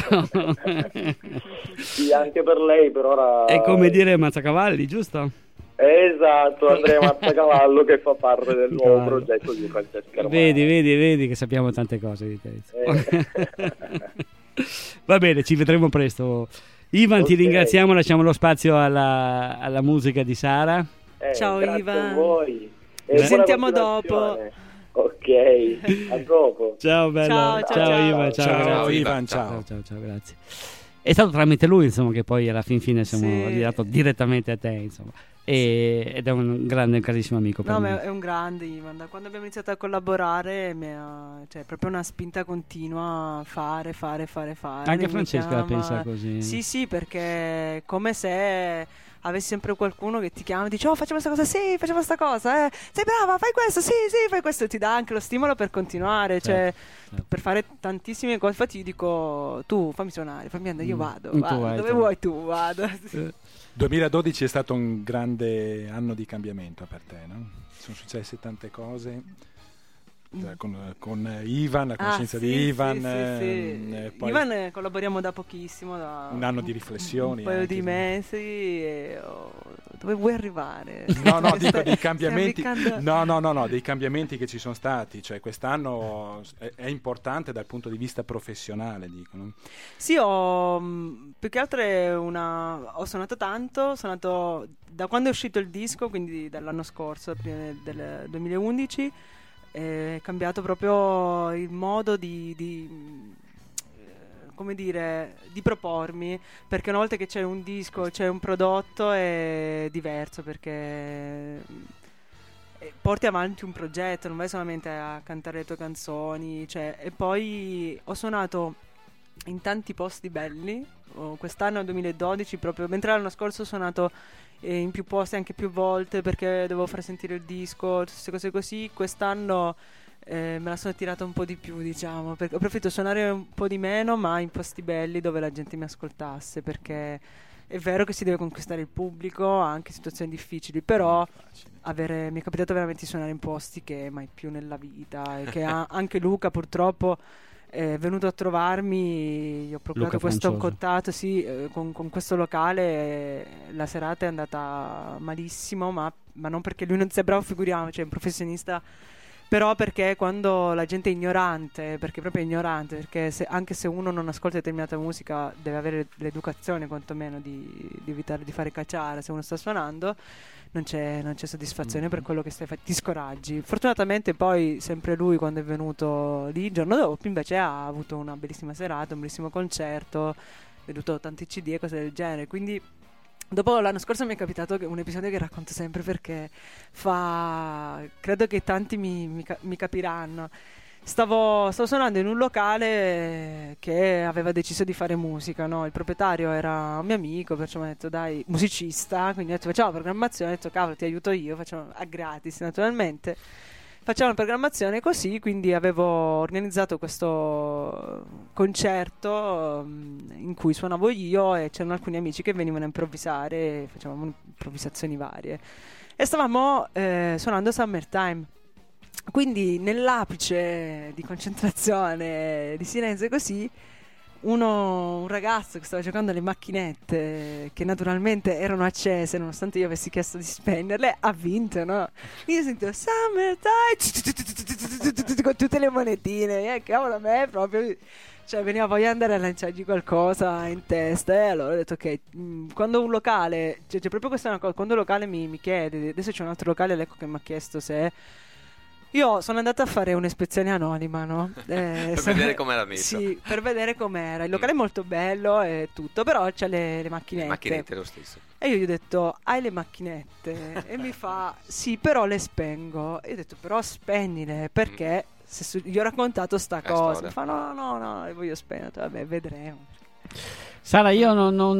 Sì, anche per lei per ora. È come dire Mazzacavalli, giusto? Esatto, Andrea Mazzacavallo che fa parte del nuovo progetto di Francesca Romana. Vedi che sappiamo tante cose di te. Va bene, ci vedremo presto. Ivan, ti ringraziamo, lasciamo lo spazio alla musica di Sara. Ciao grazie Ivan. A voi. Ci sentiamo dopo. Ok, a dopo. Ciao bello. Ciao Ivan, ciao Ivan, ciao, grazie. È stato tramite lui, insomma, che poi alla fin fine siamo arrivati direttamente a te, insomma. Ed è un carissimo amico per me. Ma è un grande Ivan. Da quando abbiamo iniziato a collaborare cioè proprio una spinta continua a fare. Anche Francesca la pensa così. Sì, perché è come se avessi sempre qualcuno che ti chiama e dice: oh, facciamo questa cosa, sì, facciamo questa cosa, sei brava, fai questo, sì, fai questo, ti dà anche lo stimolo per continuare, cioè per fare tantissime cose. Infatti io dico: tu fammi suonare, fammi andare, io vado, dove vuoi tu, vado. 2012 è stato un grande anno di cambiamento per te, no? Sono successe tante cose con Ivan, la conoscenza di Ivan. Poi Ivan collaboriamo da pochissimo, da un anno di riflessioni, un paio di mesi. Dove vuoi arrivare? No, dico dei cambiamenti. No, dei cambiamenti che ci sono stati. Cioè, quest'anno è importante dal punto di vista professionale, dicono. Sì, più che altro ho suonato tanto. Da quando è uscito il disco, quindi dall'anno scorso, prima del 2011. È cambiato proprio il modo come dire, di propormi, perché una volta che c'è un disco, c'è un prodotto, è diverso, perché porti avanti un progetto, non vai solamente a cantare le tue canzoni, cioè. E poi ho suonato in tanti posti belli, quest'anno 2012, proprio mentre l'anno scorso ho suonato in più posti anche più volte perché dovevo far sentire il disco, tutte queste cose così. Quest'anno me la sono tirata un po' di più, diciamo, perché ho preferito suonare un po' di meno, ma in posti belli dove la gente mi ascoltasse, perché è vero che si deve conquistare il pubblico anche in situazioni difficili, però mi è capitato veramente di suonare in posti che mai più nella vita, e che anche Luca purtroppo è venuto a trovarmi. Gli ho procurato questo contatto, con questo locale. La serata è andata malissimo, ma non perché lui non sia bravo, figuriamoci, è un professionista, però perché quando la gente è ignorante, perché proprio è ignorante, perché anche se uno non ascolta determinata musica deve avere l'educazione quantomeno di evitare di fare cacciare se uno sta suonando, non c'è soddisfazione per quello che stai facendo, ti scoraggi. Fortunatamente poi sempre lui, quando è venuto lì il giorno dopo, invece ha avuto una bellissima serata, un bellissimo concerto, veduto tanti CD e cose del genere. Quindi dopo l'anno scorso mi è capitato un episodio che racconto sempre perché credo che tanti mi capiranno. stavo suonando in un locale che aveva deciso di fare musica, no? Il proprietario era un mio amico, perciò mi ha detto dai, musicista, quindi ho detto facciamo programmazione, ho detto cavolo ti aiuto io, facciamo a gratis naturalmente. Facciamo la programmazione così, quindi avevo organizzato questo concerto in cui suonavo io e c'erano alcuni amici che venivano a improvvisare, facevamo improvvisazioni varie e stavamo suonando Summertime. Quindi nell'apice di concentrazione, di silenzio così, un ragazzo che stava giocando alle macchinette che naturalmente erano accese nonostante io avessi chiesto di spegnerle ha vinto, no? Io sento Summertime con tutte le monetine, cavolo, a me proprio, cioè veniva voglia di andare a lanciargli qualcosa in testa e allora ho detto ok, quando un locale, c'è proprio questa una cosa, quando un locale mi chiede, adesso c'è un altro locale ecco che mi ha chiesto se io sono andata a fare un'ispezione anonima, no? Per vedere com'era messo. Sì, per vedere com'era. Il locale è molto bello e tutto, però c'ha le macchinette. Le macchinette lo stesso. E io gli ho detto, hai le macchinette? E mi fa, sì, però le spengo. E io ho detto, però spegnile, perché gli ho raccontato sta cosa. Mi fa, no, le voglio spegnere. Vabbè, vedremo. Sara, io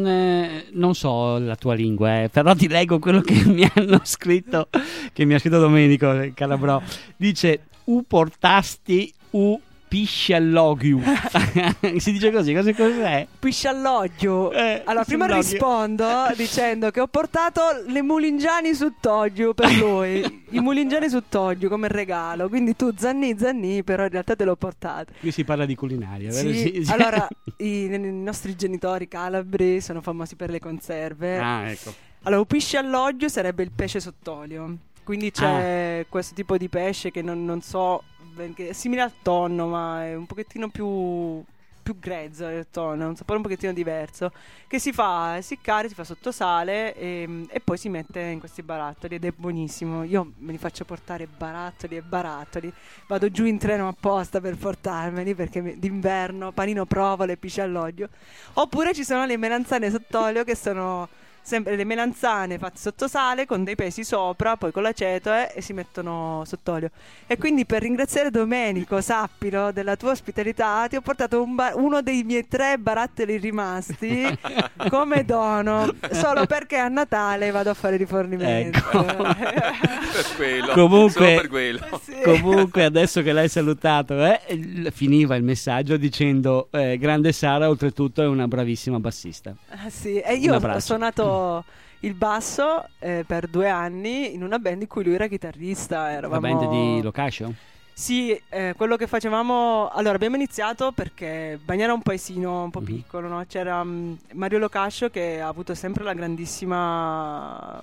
non so la tua lingua, però ti leggo quello che mi hanno scritto, che mi ha scritto Domenico Calabrò. Dice, u portasti u pisciallogiu. Si dice così, cos'è? Pisciallogiu. Allora, prima rispondo dicendo che ho portato le mulingiani su Togliu per lui. I mulingiani su Togliu come regalo. Quindi tu zanni, però in realtà te l'ho portato. Qui si parla di culinaria, vero? Sì. Allora, i nostri genitori calabri sono famosi per le conserve. Ah, ecco. Allora, un pisciallogiu sarebbe il pesce sott'olio. Quindi c'è questo tipo di pesce che non so, è simile al tonno, ma è un pochettino più grezzo del tonno, è un sapore un pochettino diverso, che si fa essiccare, si fa sotto sale e poi si mette in questi barattoli ed è buonissimo. Io me li faccio portare barattoli e barattoli, vado giù in treno apposta per portarmeli perché d'inverno panino provola e pisce all'olio. Oppure ci sono le melanzane sott'olio che sono sempre le melanzane fatte sotto sale con dei pesi sopra, poi con l'aceto e si mettono sott'olio. E quindi per ringraziare Domenico, sappilo, della tua ospitalità, ti ho portato uno dei miei 3 barattoli rimasti come dono, solo perché a Natale vado a fare rifornimento. Ecco. Per quello. Comunque, solo per quello. Sì. Comunque adesso che l'hai salutato finiva il messaggio dicendo grande Sara oltretutto è una bravissima bassista. Sì, e io ho suonato il basso per 2 anni in una band in cui lui era chitarrista. La band di Locascio? Sì, quello che facevamo. Allora abbiamo iniziato perché Bagnara è un paesino un po' piccolo, no? C'era Mario Locascio che ha avuto sempre la grandissima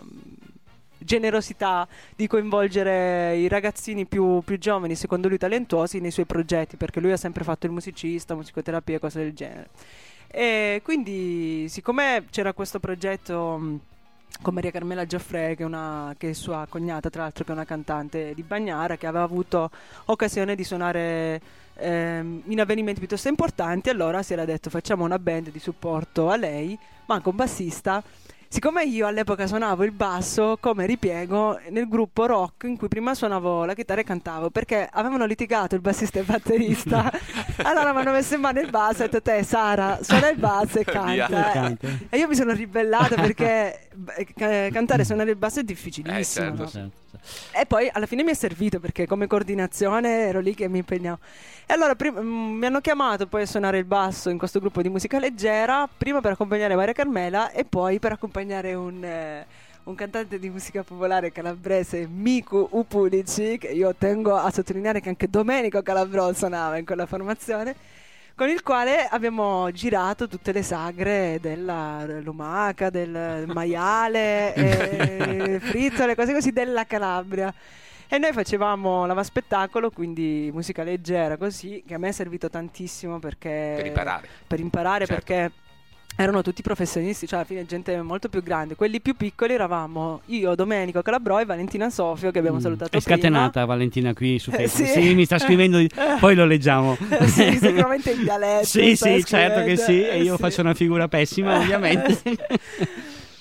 generosità di coinvolgere i ragazzini più giovani, secondo lui talentuosi, nei suoi progetti, perché lui ha sempre fatto il musicista, musicoterapia e cose del genere. E quindi siccome c'era questo progetto con Maria Carmela Gioffre, che è sua cognata tra l'altro, che è una cantante di Bagnara, che aveva avuto occasione di suonare in avvenimenti piuttosto importanti, allora si era detto facciamo una band di supporto a lei, ma anche un bassista. Siccome io all'epoca suonavo il basso come ripiego nel gruppo rock in cui prima suonavo la chitarra e cantavo, perché avevano litigato il bassista e il batterista, allora mi hanno messo in mano il basso e ho detto te Sara suona il basso e canta. E io mi sono ribellata perché cantare e suonare il basso è difficilissimo, certo. no? E poi alla fine mi è servito perché come coordinazione ero lì che mi impegnavo. E allora mi hanno chiamato poi a suonare il basso in questo gruppo di musica leggera, prima per accompagnare Maria Carmela e poi per accompagnare un cantante di musica popolare calabrese, Miku Upulici, che io tengo a sottolineare che anche Domenico Calabrò suonava in quella formazione, con il quale abbiamo girato tutte le sagre della lumaca, del maiale, frizzole, cose così della Calabria. E noi facevamo lavaspettacolo, quindi musica leggera così, che a me è servito tantissimo perché per imparare certo. Perché erano tutti professionisti, cioè alla fine gente molto più grande. Quelli più piccoli eravamo io, Domenico Calabrò e Valentina Sofio, che abbiamo salutato prima. È scatenata Valentina qui su Facebook. Sì, mi sta scrivendo, poi lo leggiamo. Sì, sicuramente in dialetto. Sì, certo che sì, e io faccio una figura pessima ovviamente.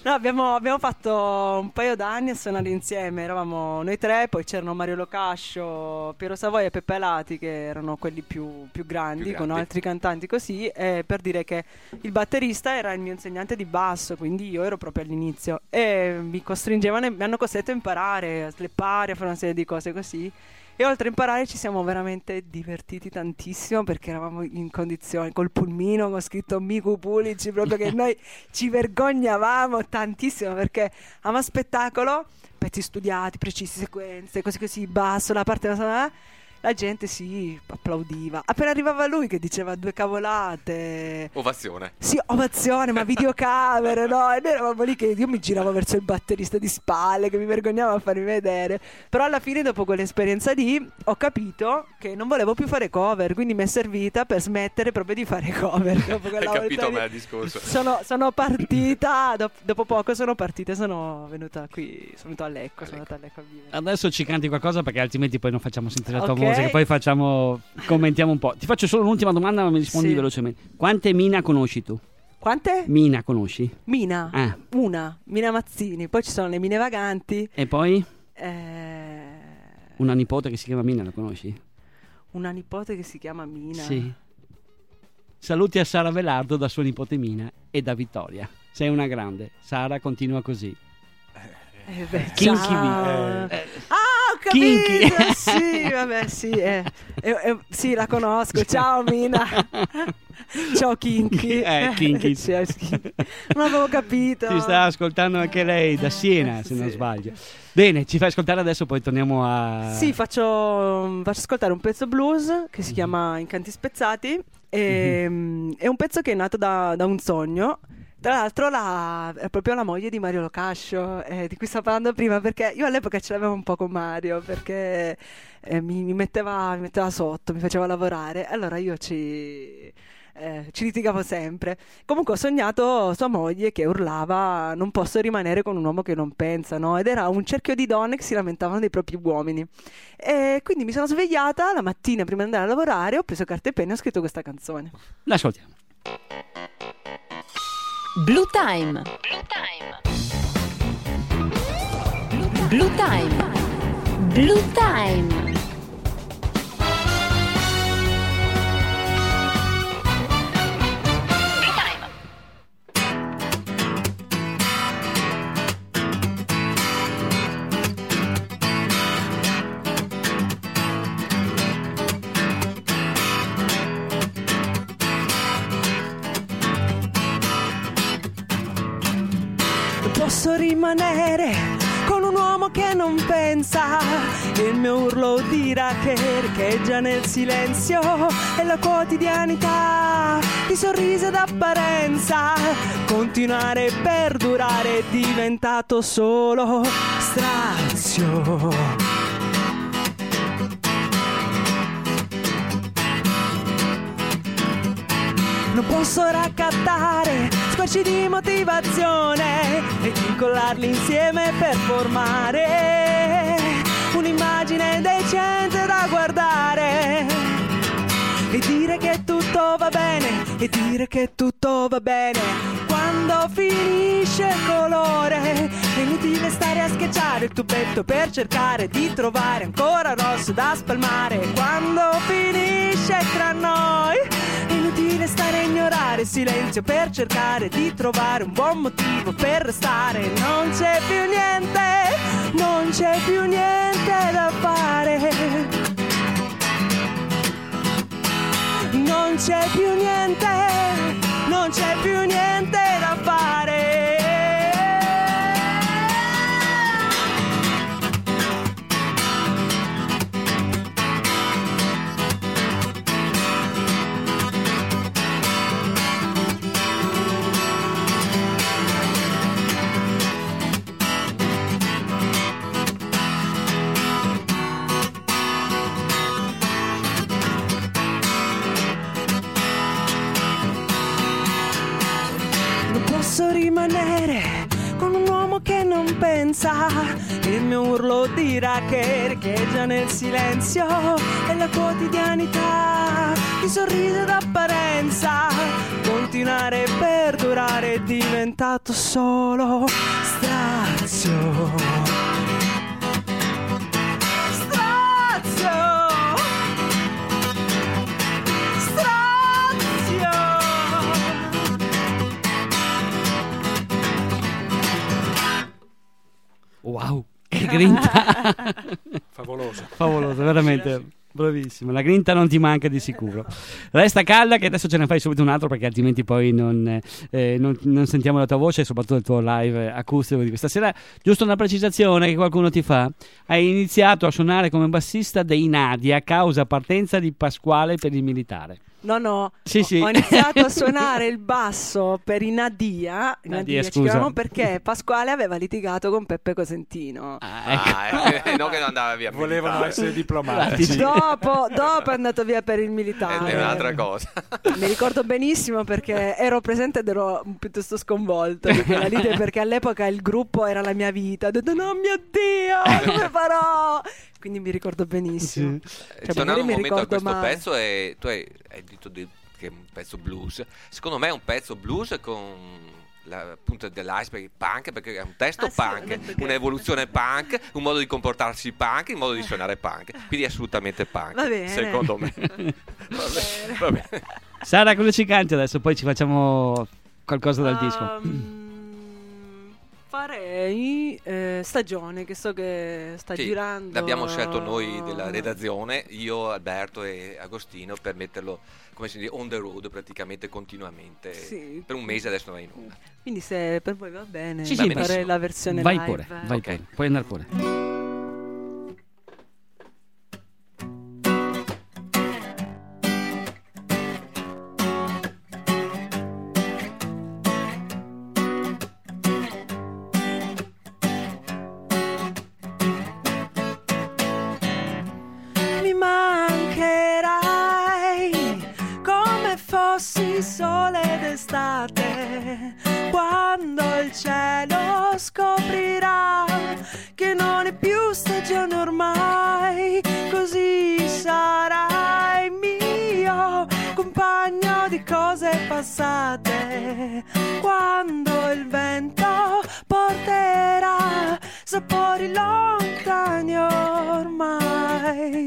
No, abbiamo fatto un paio d'anni a suonare insieme, eravamo noi tre, poi c'erano Mario Locascio, Piero Savoia e Peppe Alati, che erano quelli più grandi, con altri cantanti così, per dire che il batterista era il mio insegnante di basso, quindi io ero proprio all'inizio e mi hanno costretto a imparare, a sleppare, a fare una serie di cose così. E oltre a imparare ci siamo veramente divertiti tantissimo, perché eravamo in condizioni col pulmino con scritto Miku Pulici, proprio che noi ci vergognavamo tantissimo, perché ama spettacolo, pezzi studiati, precisi, sequenze, così, basso, la parte la gente si applaudiva. Appena arrivava lui che diceva due cavolate, ovazione. Sì, ovazione, ma videocamere, no? E noi eravamo lì che io mi giravo verso il batterista di spalle, che mi vergognava a farmi vedere. Però alla fine, dopo quell'esperienza lì, ho capito che non volevo più fare cover, quindi mi è servita per smettere proprio di fare cover. Dopo Hai capito a me il discorso? Sono partita, dopo poco sono partita e sono venuta qui, sono venuta a Lecco, sono andata a Lecco a vivere. Adesso ci canti qualcosa, perché altrimenti poi non facciamo sentire la tua Ok. musica, poi commentiamo un po'. Ti faccio solo un'ultima domanda, ma mi rispondi Sì. velocemente. Quante Mina conosci tu? Quante? Mina conosci? Mina? Ah. Una, Mina Mazzini. Poi ci sono le Mine Vaganti. E poi eh, una nipote che si chiama Mina, la conosci? Una nipote che si chiama Mina. Sì. Saluti a Sara Velardo da sua nipote Mina e da Vittoria. Sei una grande. Sara, continua così. Kinky ciao. V. Ho capito. Kinky. Sì, vabbè, sì, sì, la conosco. Ciao Mina. Ciao Kinky. Kinky. Ciao, Kinky. Non avevo capito. Ci sta ascoltando anche lei da Siena, se non Sì. sbaglio. Bene, ci fai ascoltare adesso, poi torniamo a... Sì, faccio ascoltare un pezzo blues che si chiama Incanti Spezzati. È un pezzo che è nato da un sogno. Tra l'altro è proprio la moglie di Mario Locascio, di cui stavo parlando prima, perché io all'epoca ce l'avevo un po' con Mario, perché mi metteva sotto, mi faceva lavorare, allora io ci litigavo sempre. Comunque ho sognato sua moglie che urlava non posso rimanere con un uomo che non pensa, no? Ed era un cerchio di donne che si lamentavano dei propri uomini. E quindi mi sono svegliata la mattina prima di andare a lavorare, ho preso carta e penna e ho scritto questa canzone. L'ascoltiamo. Blue Time. Blue Time. Blue Time. Posso rimanere con un uomo che non pensa. Il mio urlo dirà che riecheggia nel silenzio e la quotidianità di sorriso ed apparenza. Continuare e perdurare è diventato solo strazio. Non posso raccattare squarci di motivazione e incollarli insieme per formare un'immagine decente da guardare e dire che tutto va bene, e dire che tutto va bene. Quando finisce il colore è inutile stare a schiacciare il tubetto per cercare di trovare ancora rosso da spalmare. Quando finisce tra noi è inutile stare a ignorare il silenzio per cercare di trovare un buon motivo per restare. Non c'è più niente, non c'è più niente da fare. Non c'è più niente, non c'è più niente da fare. Posso rimanere con un uomo che non pensa. Il mio urlo dirà che riecheggia nel silenzio e la quotidianità chi sorride d'apparenza, continuare per durare è diventato solo strazio. Wow, che grinta! Favoloso, veramente. Bravissimo, la grinta non ti manca di sicuro. Resta calda che adesso ce ne fai subito un altro, perché altrimenti poi non sentiamo la tua voce e soprattutto il tuo live acustico di questa sera. Giusto una precisazione che qualcuno ti fa: hai iniziato a suonare come bassista dei Nadia a causa partenza di Pasquale per il militare. No, sì. Ho iniziato a suonare il basso per i Nadia ci chiamavamo, perché Pasquale aveva litigato con Peppe Cosentino. No, che non andava via. Volevano essere diplomatici. Dopo è andato via per il militare. È un'altra cosa. Mi ricordo benissimo perché ero presente ed ero piuttosto sconvolta di quella lite, perché all'epoca il gruppo era la mia vita. Ho detto no, mio Dio, come farò? Quindi mi ricordo benissimo. Tornando un momento a questo pezzo, tu hai detto che è un pezzo blues. Secondo me è un pezzo blues con la punta dell'iceberg punk, perché è un testo punk, un'evoluzione punk, un modo di comportarsi punk, un modo di suonare punk, quindi è assolutamente punk. Va bene. Secondo me. Va bene. Sara, cosa ci canti adesso? Poi ci facciamo qualcosa dal disco. Farei Stagione, che so che sta girando. L'abbiamo scelto noi della redazione, io, Alberto e Agostino, per metterlo, come si dice, on the road praticamente continuamente. Sì. Per un mese adesso va in onda. Quindi se per voi va bene, sì, farei la versione vai live. Pure, vai pure, puoi andare pure. Fossi sole d'estate, quando il cielo scoprirà che non è più stagione ormai, così sarai mio compagno di cose passate, quando il vento porterà sapori lontani ormai.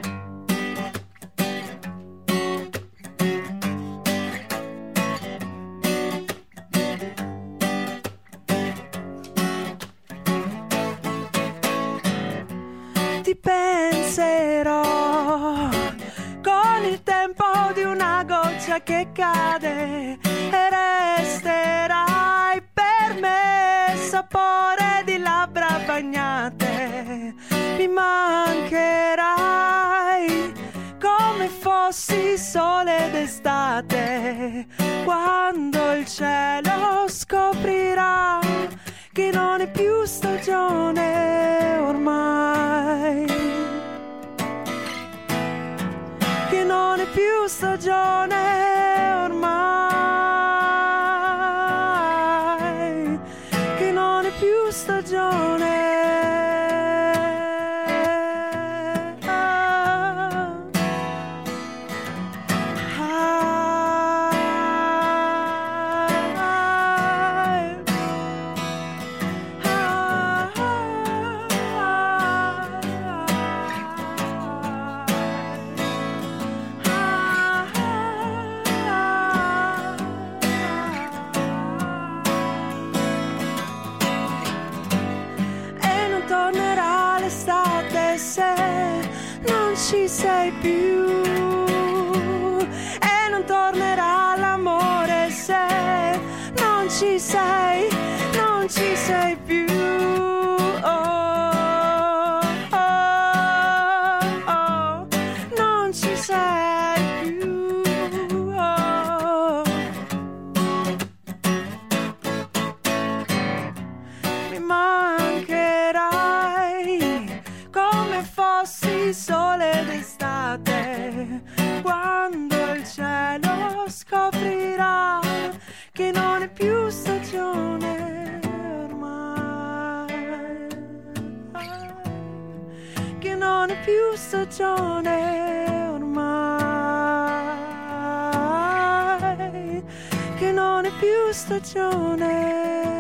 Ti penserò con il tempo di una goccia che cade e resterai per me sapore di labbra bagnate. Mi mancherai come fossi sole d'estate, quando il cielo scoprirà che non è più stagione ormai, che non è più stagione ormai, che non è più stagione. Ci sei più e non tornerà l'amore se non ci sei più. Non ci sei più. Mi mancherai come fossi sole d'estate, quando il cielo scoprirà che non è più stagione ormai, che non è più stagione ormai. più stagione.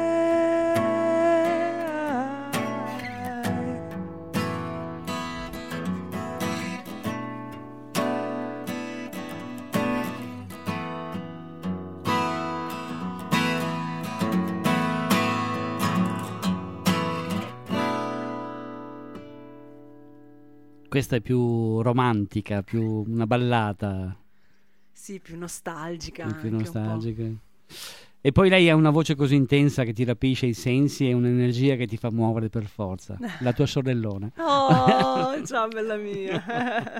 Questa è più romantica, più una ballata. Sì, più nostalgica. Più anche nostalgica. E poi lei ha una voce così intensa che ti rapisce i sensi e un'energia che ti fa muovere per forza. La tua sorellona. Oh, ciao bella mia.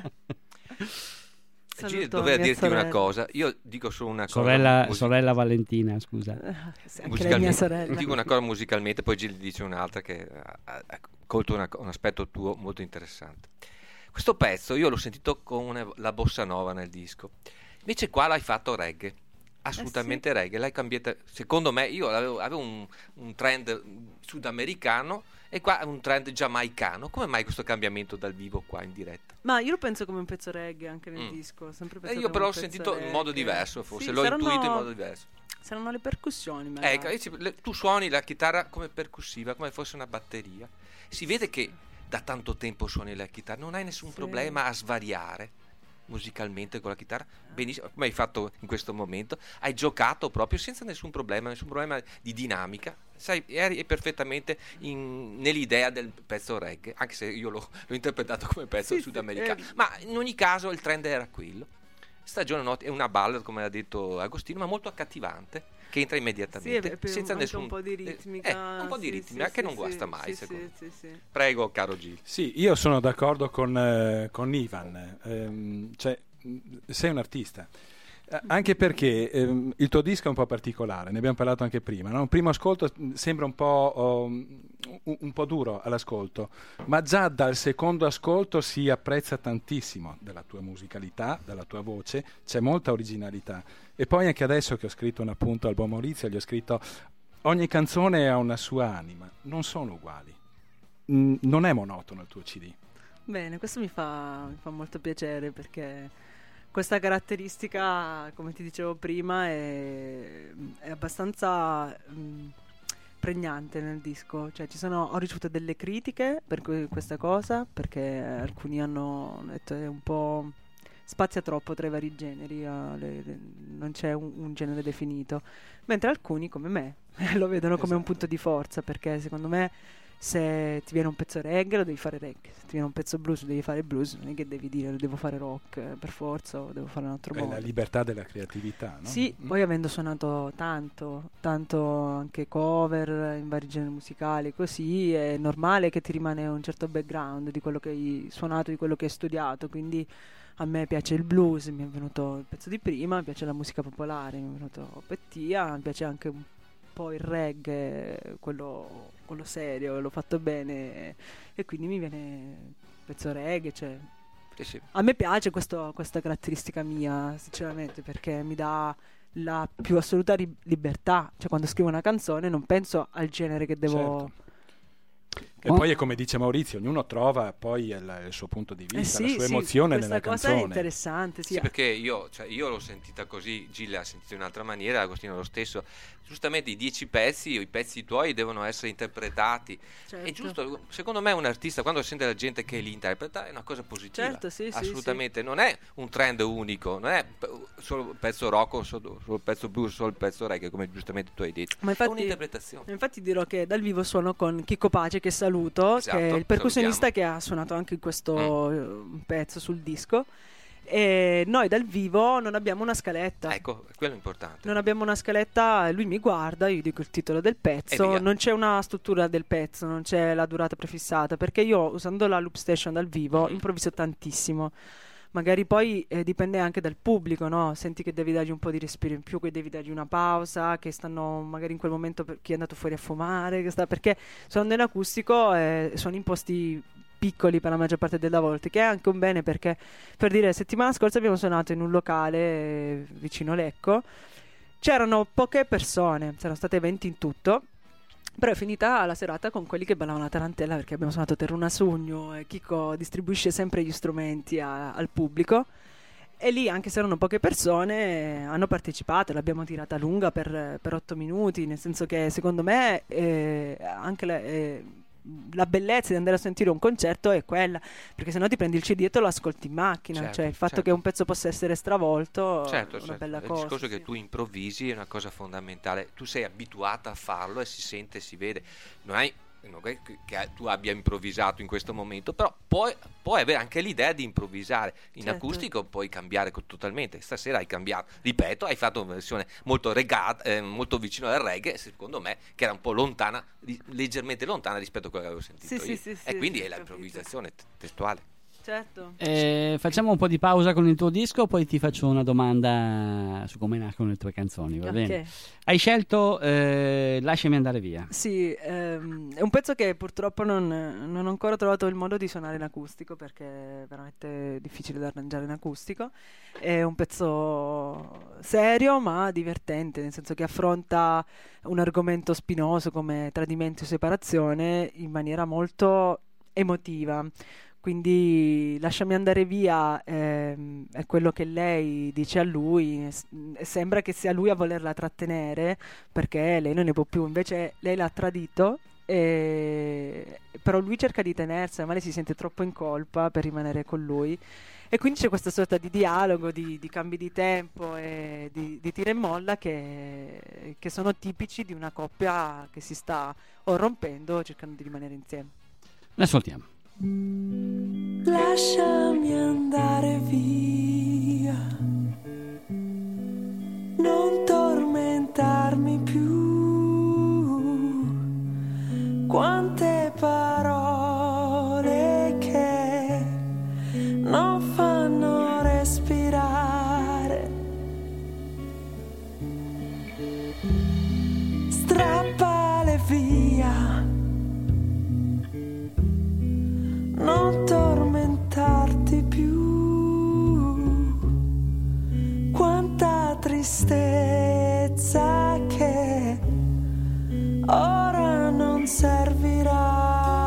Gilles, doveva dirti una cosa. Io dico solo una cosa. Sorella Valentina, scusa. Anche lei mia sorella. Dico una cosa musicalmente, poi Gilles dice un'altra che ha colto un aspetto tuo molto interessante. Questo pezzo io l'ho sentito con la bossa nova nel disco, invece qua l'hai fatto reggae, assolutamente sì. Reggae, l'hai cambiata. Secondo me io avevo un trend sudamericano e qua un trend giamaicano. Come mai questo cambiamento dal vivo qua in diretta? Ma io lo penso come un pezzo reggae anche nel disco, sempre io però l'ho sentito in modo diverso, forse l'ho intuito in modo diverso. Saranno le percussioni tu suoni la chitarra come percussiva, come fosse una batteria. Si vede che da tanto tempo suoni la chitarra, non hai nessun problema a svariare musicalmente con la chitarra, benissimo, come hai fatto in questo momento, hai giocato proprio senza nessun problema di dinamica, sai, eri perfettamente nell'idea del pezzo reggae, anche se io l'ho interpretato come pezzo sudamericano, ma in ogni caso il trend era quello. Stagione Notte è una ballad, come ha detto Agostino, ma molto accattivante, che entra immediatamente, senza nessun un po' di ritmica, un po' di ritmica che non guasta mai, secondo me. Sì. Prego, caro Gil. Sì, io sono d'accordo con Ivan, cioè sei un artista. Anche perché il tuo disco è un po' particolare, ne abbiamo parlato anche prima, no? Un primo ascolto sembra un po' duro all'ascolto, ma già dal secondo ascolto si apprezza tantissimo della tua musicalità, della tua voce, c'è molta originalità. E poi anche adesso che ho scritto un appunto al buon Maurizio, gli ho scritto: ogni canzone ha una sua anima, non sono uguali, non è monotono il tuo CD. Bene, questo mi fa molto piacere, perché questa caratteristica, come ti dicevo prima, è abbastanza pregnante nel disco. Cioè, ho ricevuto delle critiche per questa cosa, perché alcuni hanno detto è un po' spazia troppo tra i vari generi, non c'è un genere definito, mentre alcuni come me lo vedono come un punto di forza, perché secondo me se ti viene un pezzo reggae lo devi fare reggae, se ti viene un pezzo blues lo devi fare blues, non è che devi dire devo fare rock per forza o devo fare un altro modo. È la libertà della creatività, no? Sì, poi avendo suonato tanto anche cover in vari generi musicali, così è normale che ti rimane un certo background di quello che hai suonato, di quello che hai studiato, quindi a me piace il blues, mi è venuto il pezzo di prima, mi piace la musica popolare, mi è venuto Pettia, mi piace anche un po' il reggae, quello serio, l'ho fatto bene, e quindi mi viene pezzo reggae, cioè sì. A me piace questa caratteristica mia, sinceramente, perché mi dà la più assoluta libertà, cioè quando scrivo una canzone non penso al genere che devo... Certo. E poi è come dice Maurizio, ognuno trova poi il suo punto di vista, la sua emozione nella canzone. Questa cosa è interessante, sì, perché io l'ho sentita così, Gilles l'ha sentita in un'altra maniera, Agostino lo stesso. Giustamente i 10 pezzi o i pezzi tuoi devono essere interpretati. Certo. È giusto, secondo me un artista quando sente la gente che li interpreta è una cosa positiva. Certo, sì, assolutamente, non è un trend unico, non è solo il pezzo rock o solo il pezzo blues, solo il pezzo reggae, come giustamente tu hai detto. Ma infatti, è un'interpretazione. Infatti dirò che dal vivo suono con Chicco Pace, che saluto, esatto, che è il percussionista che ha suonato anche in questo pezzo sul disco. E noi dal vivo non abbiamo una scaletta. Ecco, quello è importante. Non abbiamo una scaletta, lui mi guarda, io dico il titolo del pezzo, non c'è una struttura del pezzo, non c'è la durata prefissata, perché io usando la loop station dal vivo improvviso tantissimo. Magari poi dipende anche dal pubblico, no? Senti che devi dargli un po' di respiro in più, che devi dargli una pausa, che stanno magari in quel momento chi è andato fuori a fumare, perché suonando in acustico sono in posti piccoli per la maggior parte delle volte, che è anche un bene, perché per dire settimana scorsa abbiamo suonato in un locale vicino Lecco, c'erano poche persone, c'erano state 20 in tutto, però è finita la serata con quelli che ballavano la tarantella, perché abbiamo suonato Terruna Sugno e Chico distribuisce sempre gli strumenti al pubblico, E lì, anche se erano poche persone, hanno partecipato, l'abbiamo tirata lunga per 8 minuti, nel senso che secondo me anche la bellezza di andare a sentire un concerto è quella, perché sennò ti prendi il CD e te lo ascolti in macchina, Certo, cioè il fatto certo. che un pezzo possa essere stravolto Certo, è una certo. bella Il cosa. discorso che sì. tu improvvisi è una cosa fondamentale. Tu sei abituata a farlo e si sente, si vede. Non è che tu abbia improvvisato in questo momento, però puoi avere anche l'idea di improvvisare. In Certo. acustico puoi cambiare totalmente. Stasera hai cambiato, ripeto, hai fatto una versione molto molto vicino al reggae, secondo me, che era un po' lontana, leggermente lontana rispetto a quello che avevo sentito Sì, io. sì, sì, E sì, quindi sì, è la capito. improvvisazione testuale. Certo. Facciamo un po' di pausa con il tuo disco, poi ti faccio una domanda su come nascono le tue canzoni, va bene? Ok. Hai scelto Lasciami andare via. Sì, è un pezzo che purtroppo non ho ancora trovato il modo di suonare in acustico, perché è veramente difficile da arrangiare in acustico. È un pezzo serio ma divertente, nel senso che affronta un argomento spinoso come tradimento e separazione in maniera molto emotiva. Quindi Lasciami andare via è quello che lei dice a lui, e sembra che sia lui a volerla trattenere perché lei non ne può più, invece lei l'ha tradito, però lui cerca di tenersela, ma lei si sente troppo in colpa per rimanere con lui, e quindi c'è questa sorta di dialogo, di cambi di tempo e di tira e molla che sono tipici di una coppia che si sta o rompendo o cercando di rimanere insieme. L'ascoltiamo. Lasciami andare via, non tormentarmi più. Quante parole che non fanno respirare. Strappale via, non tormentarti più. Quanta tristezza che ora non servirà.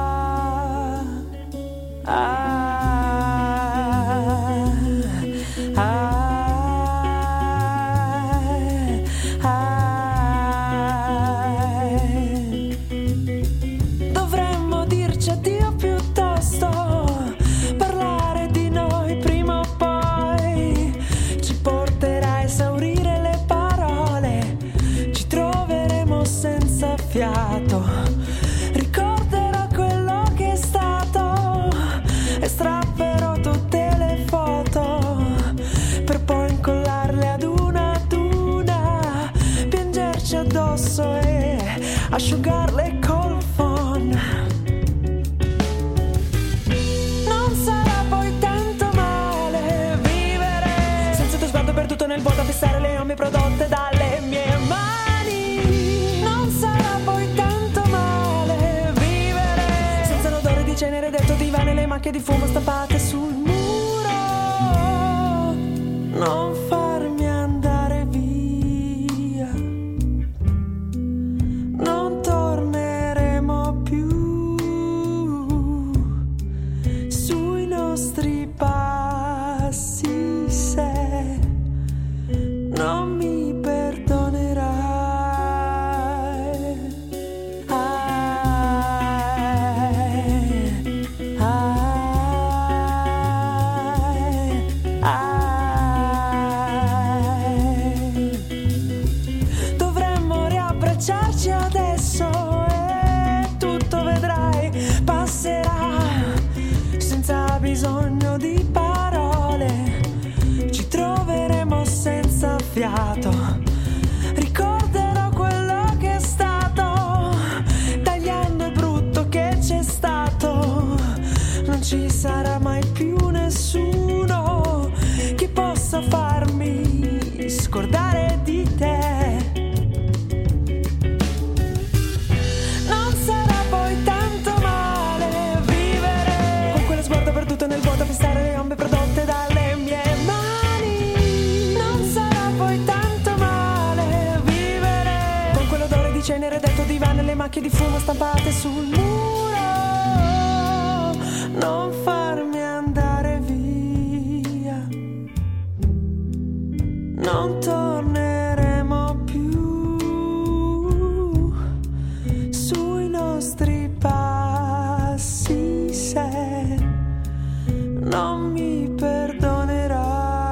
Dovremmo dirci addio piuttosto, parlare di noi prima o poi ci porterà a esaurire le parole, ci troveremo senza fiato, ricorderò quello che è stato e strapperò tutte le foto per poi incollarle ad una, piangerci addosso e asciugarle col phon. Non sarà poi tanto male vivere senza il tuo sguardo perduto nel vuoto a fissare le ombre prodotte dalle mie mani. Non sarà poi tanto male vivere senza l'odore di cenere del tuo divano e le macchie di fumo stampate sul muro. Non farmi andare via, non torneremo più sui nostri passi se non mi perdonerai. Dovremmo riabbracciarci adesso e tutto vedrai passerà senza bisogno di parole, ci troveremo senza fiato, ricorderò quello che è stato, tagliando il brutto che c'è stato. Non ci sarà mai più nessuno che possa farmi scordare di te. Non sarà poi tanto male vivere con quello sguardo perduto nel vuoto a fissare le ombre prodotte dalle mie mani. Non sarà poi tanto male vivere con quell'odore di cenere del tuo divano e le macchie di fumo stampate sul muro. Non farmi andare via, non torneremo più sui nostri passi se non mi perdonerai.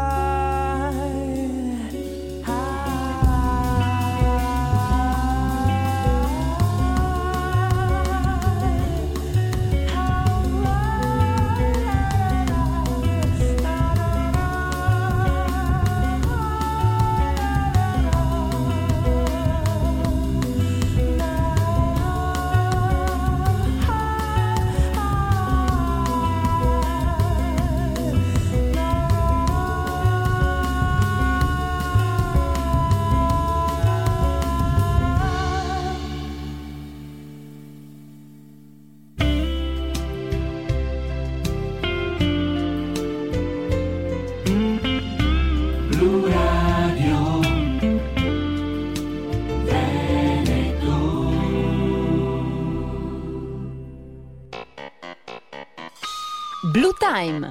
Blue Time.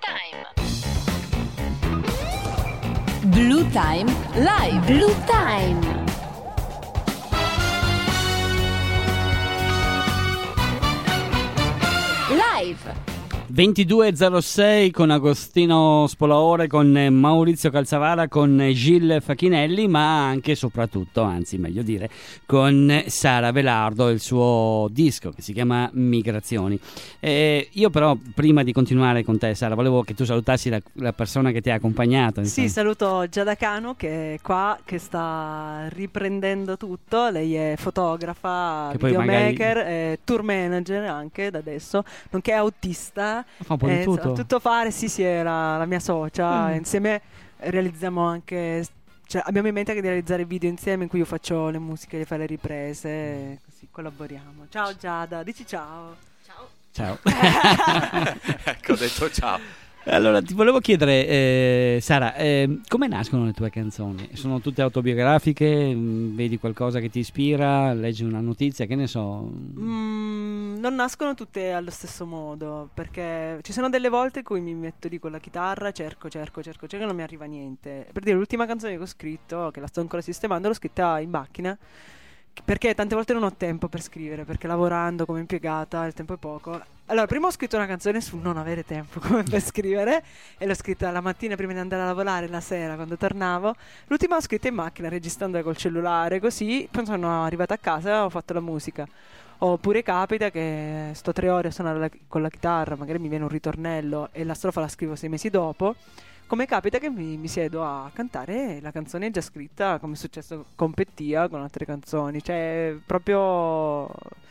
Blue Time Live. Blue Time. Live. 22.06 con Agostino Spolaore, con Maurizio Calzavara, con Gilles Facchinelli, ma anche e soprattutto, anzi meglio dire, con Sara Velardo e il suo disco che si chiama Migrazioni. Io però prima di continuare con te, Sara, volevo che tu salutassi la persona che ti ha accompagnato. Insomma. Sì, saluto Giada Cano che è qua, che sta riprendendo tutto. Lei è fotografa, videomaker, tour manager anche da adesso, nonché autista. Fa un po' di tutto. Tutto fare, sì, è la mia socia. Insieme realizziamo anche, cioè, abbiamo in mente anche di realizzare video insieme in cui io faccio le musiche, lei fa le riprese, così collaboriamo. Ciao Giada, dici ciao. Ciao. Ecco, ho detto ciao. Allora, ti volevo chiedere, Sara, come nascono le tue canzoni? Sono tutte autobiografiche? Vedi qualcosa che ti ispira? Leggi una notizia? Che ne so? Non nascono tutte allo stesso modo, perché ci sono delle volte in cui mi metto lì con la chitarra, cerco e non mi arriva niente. Per dire, l'ultima canzone che ho scritto, che la sto ancora sistemando, l'ho scritta in macchina, perché tante volte non ho tempo per scrivere, perché lavorando come impiegata il tempo è poco. Allora, prima ho scritto una canzone su non avere tempo come per scrivere, e l'ho scritta la mattina prima di andare a lavorare, la sera quando tornavo. L'ultima l'ho scritta in macchina, registrandola col cellulare, così poi sono arrivata a casa e ho fatto la musica. Oppure capita che sto 3 ore a suonare con la chitarra, magari mi viene un ritornello e la strofa la scrivo 6 mesi dopo. Come capita che mi siedo a cantare e la canzone è già scritta, come è successo con Pettia, con altre canzoni. Cioè, proprio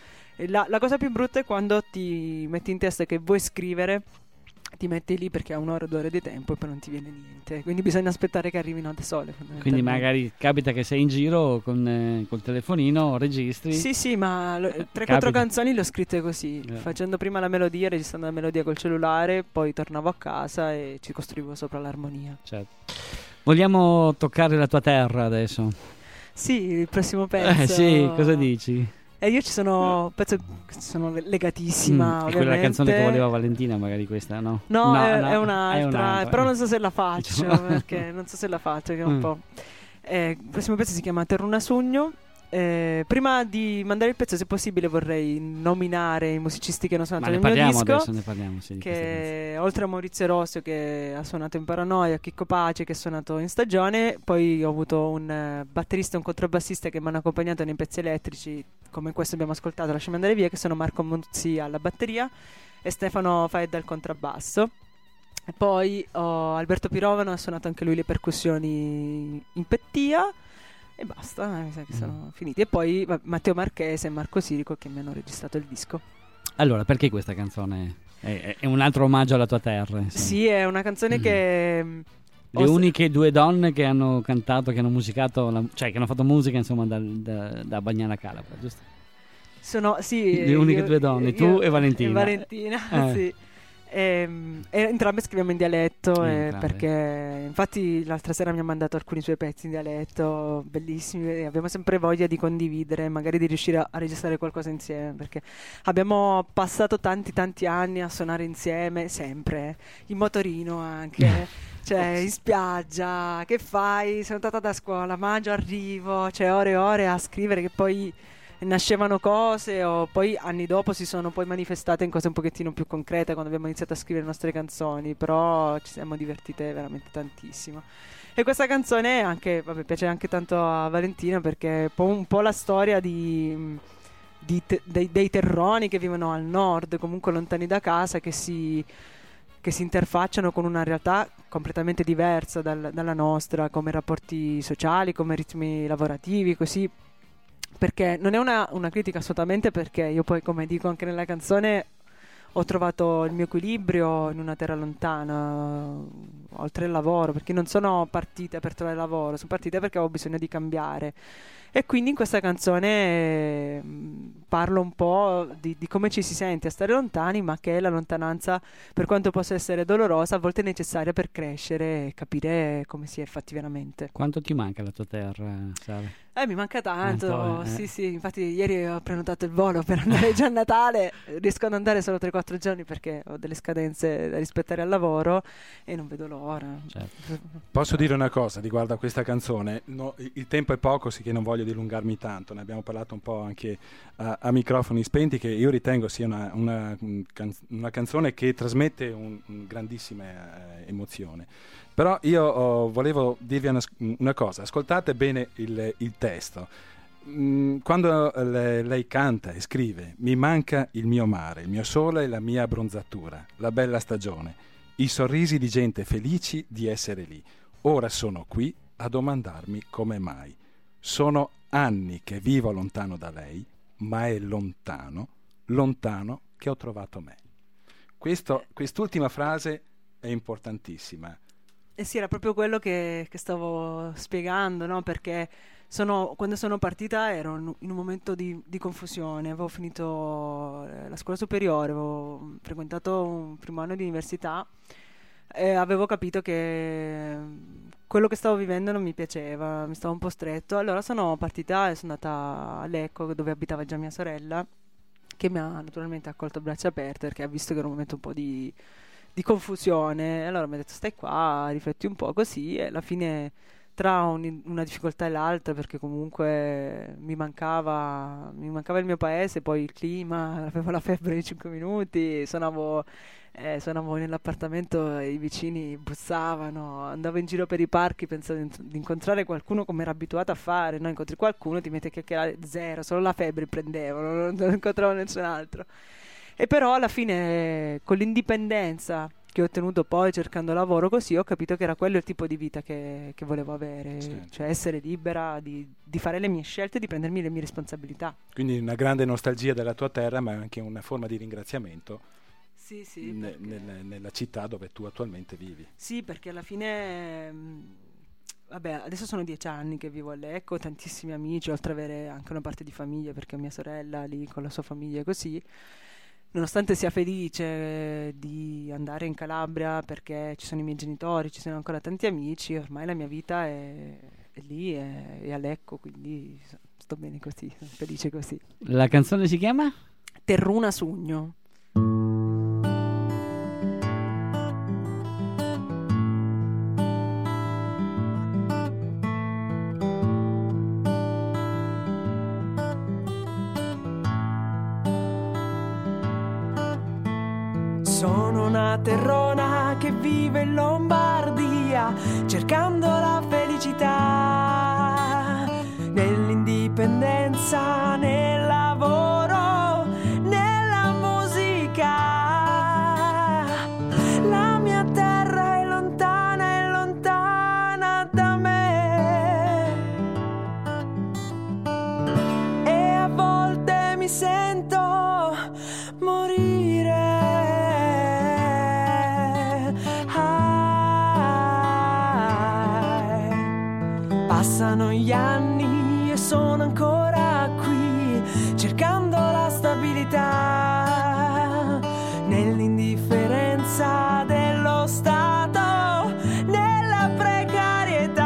la cosa più brutta è quando ti metti in testa che vuoi scrivere, ti metti lì perché ha 1 ora, 2 ore di tempo e poi non ti viene niente. Quindi bisogna aspettare che arrivino da sole. Quindi magari capita che sei in giro col telefonino, registri. Sì, ma 3-4 canzoni le ho scritte così, facendo prima la melodia, registrando la melodia col cellulare, poi tornavo a casa e ci costruivo sopra l'armonia. Certo. Vogliamo toccare la tua terra adesso? Sì, il prossimo pezzo. Sì, cosa dici? Io penso che sono legatissima. È quella canzone che voleva Valentina, magari questa, no? No, è un'altra, però non so se la faccio, perché non so se la faccio, che è un po'. Il prossimo pezzo si chiama Terruna Sugno. Prima di mandare il pezzo, se possibile, vorrei nominare i musicisti che hanno suonato nel mio disco. Adesso ne parliamo, sì, che oltre a Maurizio Rossio, che ha suonato in Paranoia, Chicco Pace, che ha suonato in Stagione, poi ho avuto un batterista e un contrabbassista che mi hanno accompagnato nei pezzi elettrici, come questo abbiamo ascoltato, Lasciami andare via, che sono Marco Monzi alla batteria e Stefano Faedda al contrabbasso. E poi Alberto Pirovano ha suonato anche lui le percussioni in Pettia. E basta, mi sa che sono finiti. E poi Matteo Marchese e Marco Sirico che mi hanno registrato il disco. Allora, perché questa canzone è un altro omaggio alla tua terra? Insomma. Sì, è una canzone che... Le uniche 2 donne che hanno cantato, che hanno musicato, cioè che hanno fatto musica, insomma, da Bagnana Calabra, giusto? Sono, sì. Le uniche 2 donne, tu e Valentina. E Valentina, sì. E entrambe scriviamo in dialetto perché infatti l'altra sera mi ha mandato alcuni suoi pezzi in dialetto bellissimi e abbiamo sempre voglia di condividere, magari di riuscire a registrare qualcosa insieme, perché abbiamo passato tanti anni a suonare insieme, sempre in motorino anche cioè in spiaggia, che fai? Sono andata da scuola, mangio, arrivo, cioè ore e ore a scrivere, che poi nascevano cose o poi anni dopo si sono poi manifestate in cose un pochettino più concrete quando abbiamo iniziato a scrivere le nostre canzoni, però ci siamo divertite veramente tantissimo. E questa canzone anche, piace anche tanto a Valentina perché è un po' la storia dei terroni che vivono al nord, comunque lontani da casa, che si interfacciano con una realtà completamente diversa dalla nostra, come rapporti sociali, come ritmi lavorativi, così. Perché non è una critica assolutamente, perché io poi, come dico anche nella canzone, ho trovato il mio equilibrio in una terra lontana, oltre il lavoro, perché non sono partita per trovare lavoro, sono partita perché avevo bisogno di cambiare. E quindi in questa canzone parlo un po' di come ci si sente a stare lontani, ma che la lontananza, per quanto possa essere dolorosa, a volte è necessaria per crescere e capire come si è fatti veramente. Quanto ti manca la tua terra, Sara? Mi manca tanto, sì, infatti ieri ho prenotato il volo per andare già a Natale, riesco ad andare solo 3-4 giorni perché ho delle scadenze da rispettare al lavoro e non vedo l'ora. Certo. Posso dire una cosa riguardo a questa canzone? No, il tempo è poco, sì che non voglio dilungarmi tanto, ne abbiamo parlato un po' anche a microfoni spenti, che io ritengo sia una canzone che trasmette una grandissima emozione. Però io volevo dirvi una cosa, ascoltate bene il testo. Quando lei canta e scrive: mi manca il mio mare, il mio sole e la mia abbronzatura, la bella stagione, i sorrisi di gente felici di essere lì. Ora sono qui a domandarmi come mai. Sono anni che vivo lontano da lei, ma è lontano che ho trovato me. Quest'ultima frase è importantissima. Sì, era proprio quello che stavo spiegando, no? Perché quando sono partita ero in un momento di confusione, avevo finito la scuola superiore, avevo frequentato un primo anno di università e avevo capito che quello che stavo vivendo non mi piaceva, mi stava un po' stretto. Allora sono partita e sono andata a Lecco, dove abitava già mia sorella, che mi ha naturalmente accolto a braccia aperte perché ha visto che era un momento un po' di confusione. Allora mi ha detto: stai qua, rifletti un po', così. E alla fine, tra una difficoltà e l'altra, perché comunque mi mancava il mio paese, poi il clima, avevo la febbre di 5 minuti, suonavo nell'appartamento e i vicini bussavano, andavo in giro per i parchi pensando di incontrare qualcuno, come ero abituata a fare, no? Incontri qualcuno, ti metti a chiacchierare, zero, solo la febbre prendevo, non incontravo nessun altro. E però alla fine, con l'indipendenza che ho ottenuto poi cercando lavoro così, ho capito che era quello il tipo di vita che volevo avere, certo. Cioè essere libera di fare le mie scelte e di prendermi le mie responsabilità. Quindi una grande nostalgia della tua terra, ma anche una forma di ringraziamento. Sì, nella città dove tu attualmente vivi. Sì, perché alla fine adesso sono 10 anni che vivo a Lecco, ho tantissimi amici, oltre ad avere anche una parte di famiglia, perché ho mia sorella lì con la sua famiglia e così. Nonostante sia felice di andare in Calabria perché ci sono i miei genitori, ci sono ancora tanti amici, ormai la mia vita è lì, è a Lecco, quindi sto bene così, sono felice così. La canzone si chiama? Terruna Sugno. Sono una terrona che vive in Lombardia, cercando la felicità nell'indipendenza, nel lavoro, nella musica. La mia terra è lontana da me e a volte mi sento morire. Passano gli anni e sono ancora qui, cercando la stabilità nell'indifferenza. forza dello Stato nella precarietà.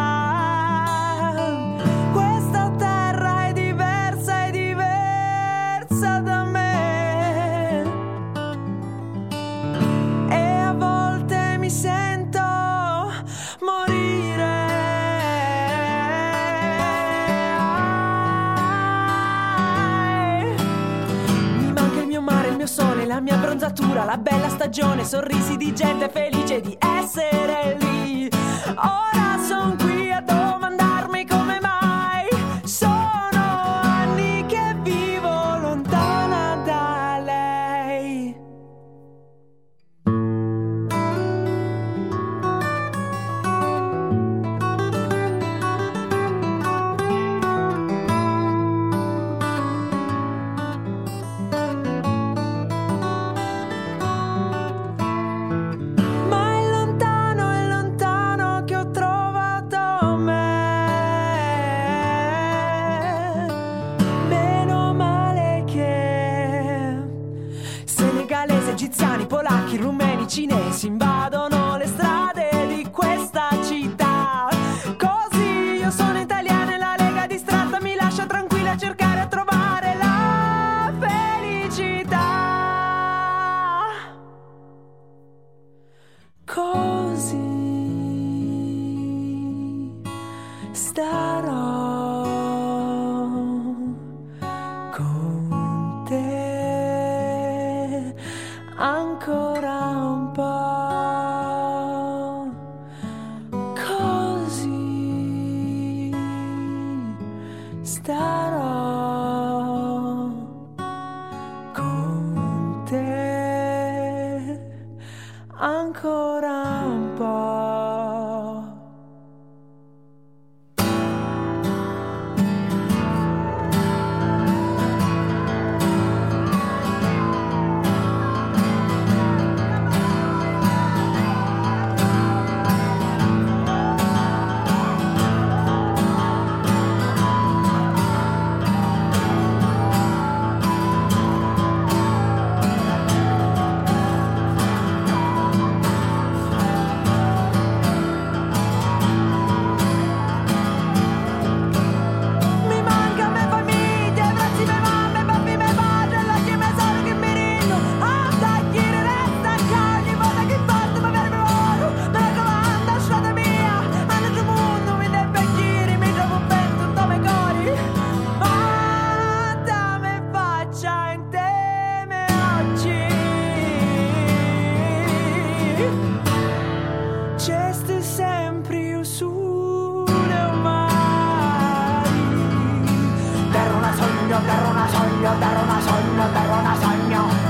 Questa terra è diversa da me, e a volte mi sento morire. Mi manca il mio mare, il mio sole, la mia bronzatura, la bella stagione, sorrisi di gente felice di essere lì. Ora son qui a domandarmi come mai sono anni che vivo lontana da lei. Ma è lontano che ho trovato me. Meno male che senegalesi, egiziani, polacchi, rumeni, cinesi invadono le strade di questa città. Così io sono italiana e la Lega distratta mi lascia tranquilla a cercare a trovare la felicità. Così starò con te ancora un po'. Così starò con te ancora un po'. Mi manca me famiglia, abbracci me mamme, papi me padre, l'occhio me sole che mi rinno. Anda chi resta qua, ogni volta che parto mi verme oro. Me la comanda, strada mia, hanno giù mondo, mi dei becchini, mi trovo ben tutto me cori. Ma da me faccia in teme oggi. C'è sempre usure umani. Terra una sogno, terra una sogno, terra una sogno, terra una sogno.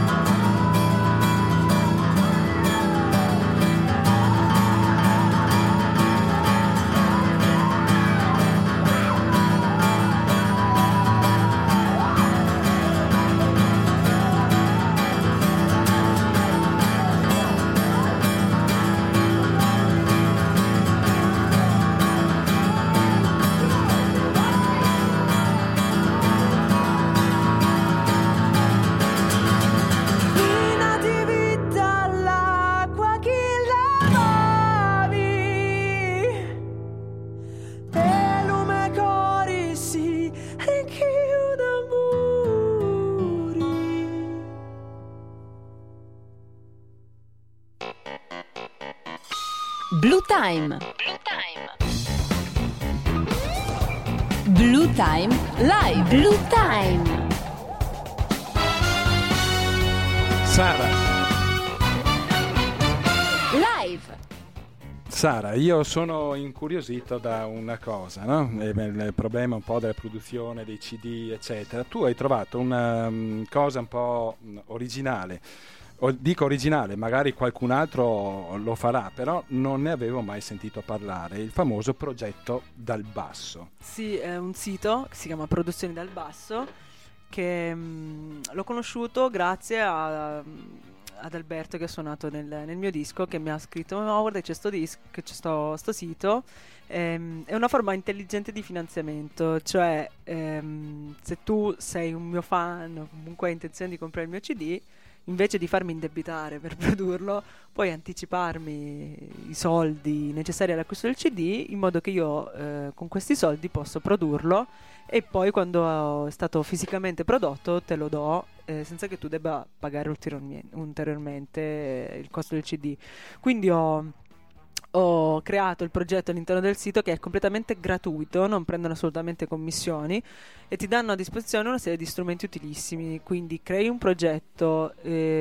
Pina di vita all'acqua chi lavavi, e lume cori si rinchiuda muri. Blue Time. Blue Time Live. Blue Time. Sara, Live. Sara, io sono incuriosito da una cosa, no? Il problema un po' della produzione dei CD, eccetera. Tu hai trovato una cosa un po' originale. Dico originale, magari qualcun altro lo farà, però non ne avevo mai sentito parlare. Il famoso progetto Dal Basso. Sì, è un sito che si chiama Produzioni dal Basso, che l'ho conosciuto grazie ad Alberto, che ha suonato nel mio disco, che mi ha scritto: ma guarda, c'è sto sito, è una forma intelligente di finanziamento, cioè se tu sei un mio fan o comunque hai intenzione di comprare il mio CD, invece di farmi indebitare per produrlo, poi anticiparmi i soldi necessari all'acquisto del CD, in modo che io con questi soldi posso produrlo e poi quando è stato fisicamente prodotto te lo do senza che tu debba pagare ulteriormente il costo del CD. Quindi ho creato il progetto all'interno del sito, che è completamente gratuito, non prendono assolutamente commissioni e ti danno a disposizione una serie di strumenti utilissimi. Quindi crei un progetto,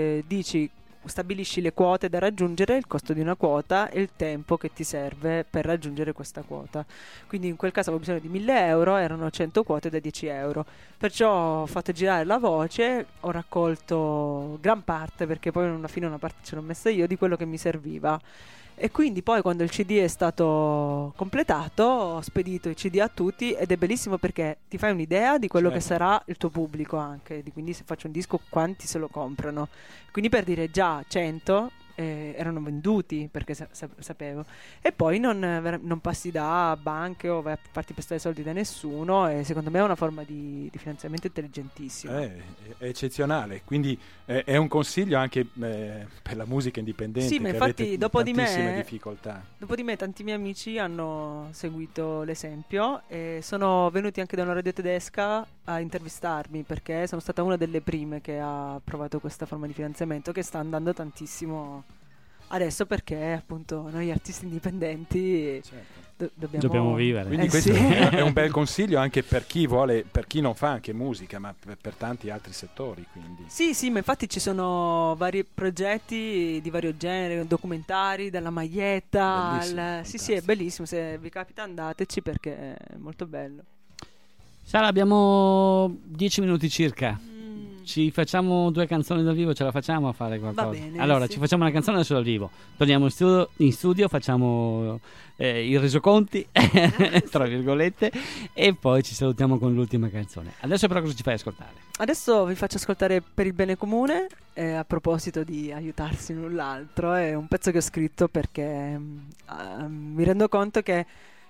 stabilisci le quote da raggiungere, il costo di una quota e il tempo che ti serve per raggiungere questa quota. Quindi in quel caso avevo bisogno di 1.000 euro, erano 100 quote da 10 euro. Perciò ho fatto girare la voce, ho raccolto gran parte, perché poi alla fine una parte ce l'ho messa io, di quello che mi serviva. E quindi poi quando il CD è stato completato ho spedito i CD a tutti, ed è bellissimo perché ti fai un'idea di quello che sarà il tuo pubblico anche, quindi se faccio un disco quanti se lo comprano, quindi per dire già 100 erano venduti, perché sapevo, e poi non passi da banche o vai a farti prestare soldi da nessuno, e secondo me è una forma di finanziamento intelligentissima. È eccezionale, quindi è un consiglio anche per la musica indipendente. Sì, ma che infatti avete dopo di difficoltà. Dopo di me tanti miei amici hanno seguito l'esempio e sono venuti anche da una radio tedesca a intervistarmi, perché sono stata una delle prime che ha provato questa forma di finanziamento, che sta andando tantissimo adesso, perché appunto noi artisti indipendenti dobbiamo vivere. Quindi questo è un bel consiglio anche per chi vuole, per chi non fa anche musica, ma per tanti altri settori. Quindi. Sì, ma infatti ci sono vari progetti di vario genere, documentari, dalla maglietta sì, è bellissimo, se vi capita andateci, perché è molto bello. Sara, abbiamo 10 minuti circa. Ci facciamo 2 canzoni dal vivo, ce la facciamo a fare qualcosa? Va bene, allora, sì. ci facciamo una canzone adesso dal vivo. Torniamo in studio, facciamo i resoconti, tra virgolette, e poi ci salutiamo con l'ultima canzone. Adesso però cosa ci fai ascoltare? Adesso vi faccio ascoltare Per il bene comune, a proposito di aiutarsi l'un l'altro. È un pezzo che ho scritto perché mi rendo conto che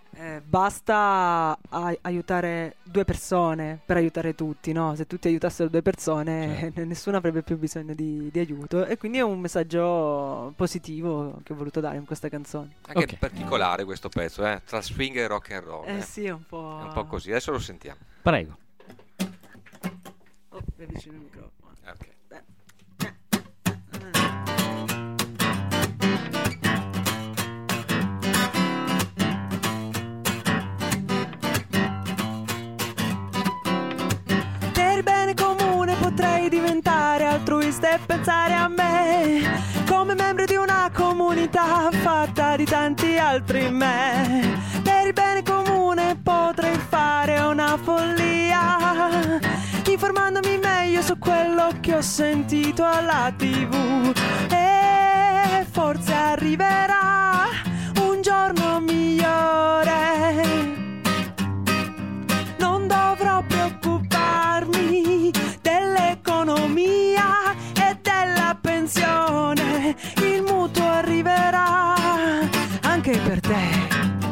basta aiutare 2 persone per aiutare tutti, no? Se tutti aiutassero 2 persone, nessuno avrebbe più bisogno di aiuto, e quindi è un messaggio positivo che ho voluto dare in questa canzone. Anche particolare questo pezzo, tra swing e rock and roll. Sì, è un po'... È un po' così, adesso lo sentiamo. Prego. È vicino il microfono. Ok. Potrei diventare altruista e pensare a me come membro di una comunità fatta di tanti altri me. Per il bene comune potrei fare una follia, informandomi meglio su quello che ho sentito alla TV, e forse arriverà un giorno migliore. Non dovrò preoccuparmi dell'economia e della pensione, il mutuo arriverà anche per te.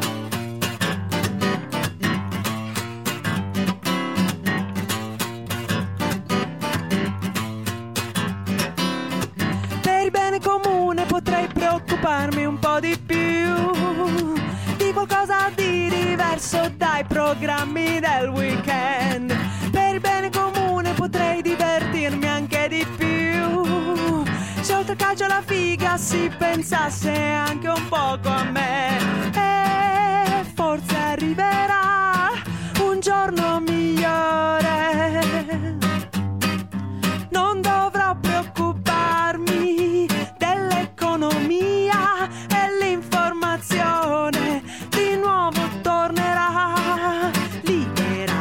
Per il bene comune potrei preoccuparmi un po' di più di qualcosa di diverso dai programmi del weekend. Per il bene comune potrei divertirmi anche di più, se oltre al calcio alla figa si pensasse anche un poco a me. E forse arriverà un giorno migliore. Non dovrò preoccuparmi dell'economia e l'informazione, di nuovo tornerà libera.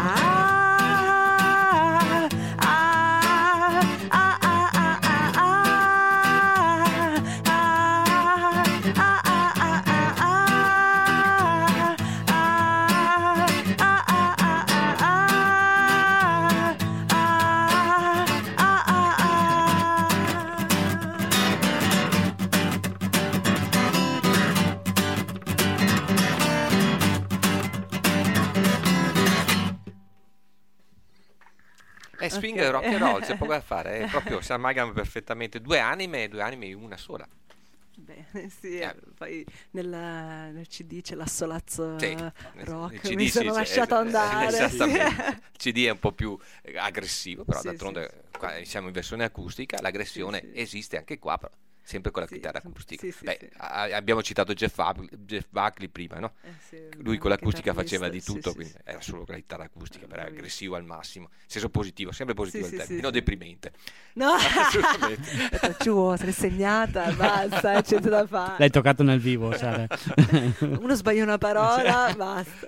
swing Ok. e rock and roll, c'è poco da fare, proprio si amalgamano perfettamente due anime in una sola. Bene, sì, poi nel CD c'è l'assolazzo Sì, rock, il CD mi sono lasciato andare. Esattamente. Sì. Il CD è un po' più aggressivo, però Sì, d'altronde qua siamo in versione acustica, l'aggressione esiste anche qua, però sempre con la chitarra acustica. sì, sì, Beh, sì. abbiamo citato Jeff Buckley prima, no? Sì, Lui con l'acustica chitarrista, faceva di sì, tutto, sì, quindi sì. era solo con la chitarra acustica, però era Bravissimo. aggressivo al massimo, senso positivo, sempre positivo Sì, il sì, termine, sì, non sì. deprimente. No, Assolutamente. ho detto, giù, se l'è segnata, basta, c'è da fare. L'hai toccato nel vivo, Sara. Uno sbaglia una parola, basta.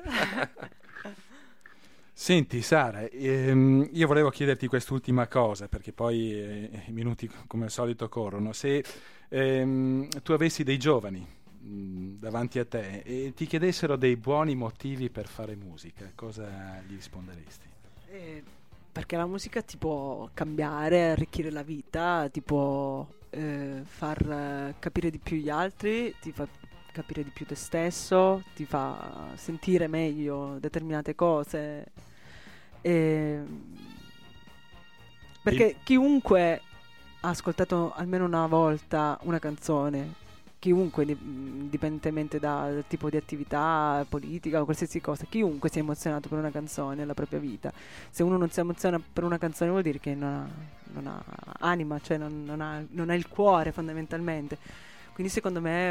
Senti Sara, io volevo chiederti quest'ultima cosa perché poi i minuti come al solito corrono. Se tu avessi dei giovani davanti a te e ti chiedessero dei buoni motivi per fare musica, cosa gli risponderesti? Perché la musica ti può cambiare, arricchire la vita, ti può far capire di più gli altri, ti fa capire di più te stesso, ti fa sentire meglio determinate cose. Perché chiunque ha ascoltato almeno una volta una canzone, chiunque, indipendentemente dal tipo di attività politica o qualsiasi cosa, chiunque si è emozionato per una canzone nella propria vita. Se uno non si emoziona per una canzone vuol dire che non ha anima, cioè non ha il cuore fondamentalmente. Quindi secondo me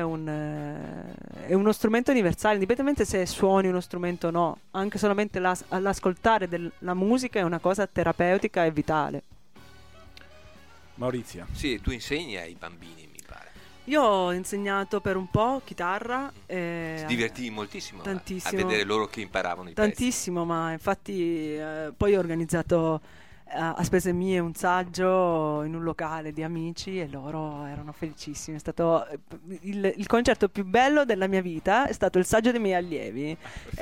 è uno strumento universale, indipendentemente se suoni uno strumento o no, anche solamente l'ascoltare della musica è una cosa terapeutica e vitale. Maurizio. Sì, tu insegni ai bambini, mi pare. Io ho insegnato per un po' chitarra. Ti divertivi moltissimo tantissimo, a vedere loro che imparavano i pezzi. tantissimo, ma infatti poi ho organizzato a spese mie un saggio in un locale di amici e loro erano felicissimi. È stato il concerto più bello della mia vita, è stato il saggio dei miei allievi.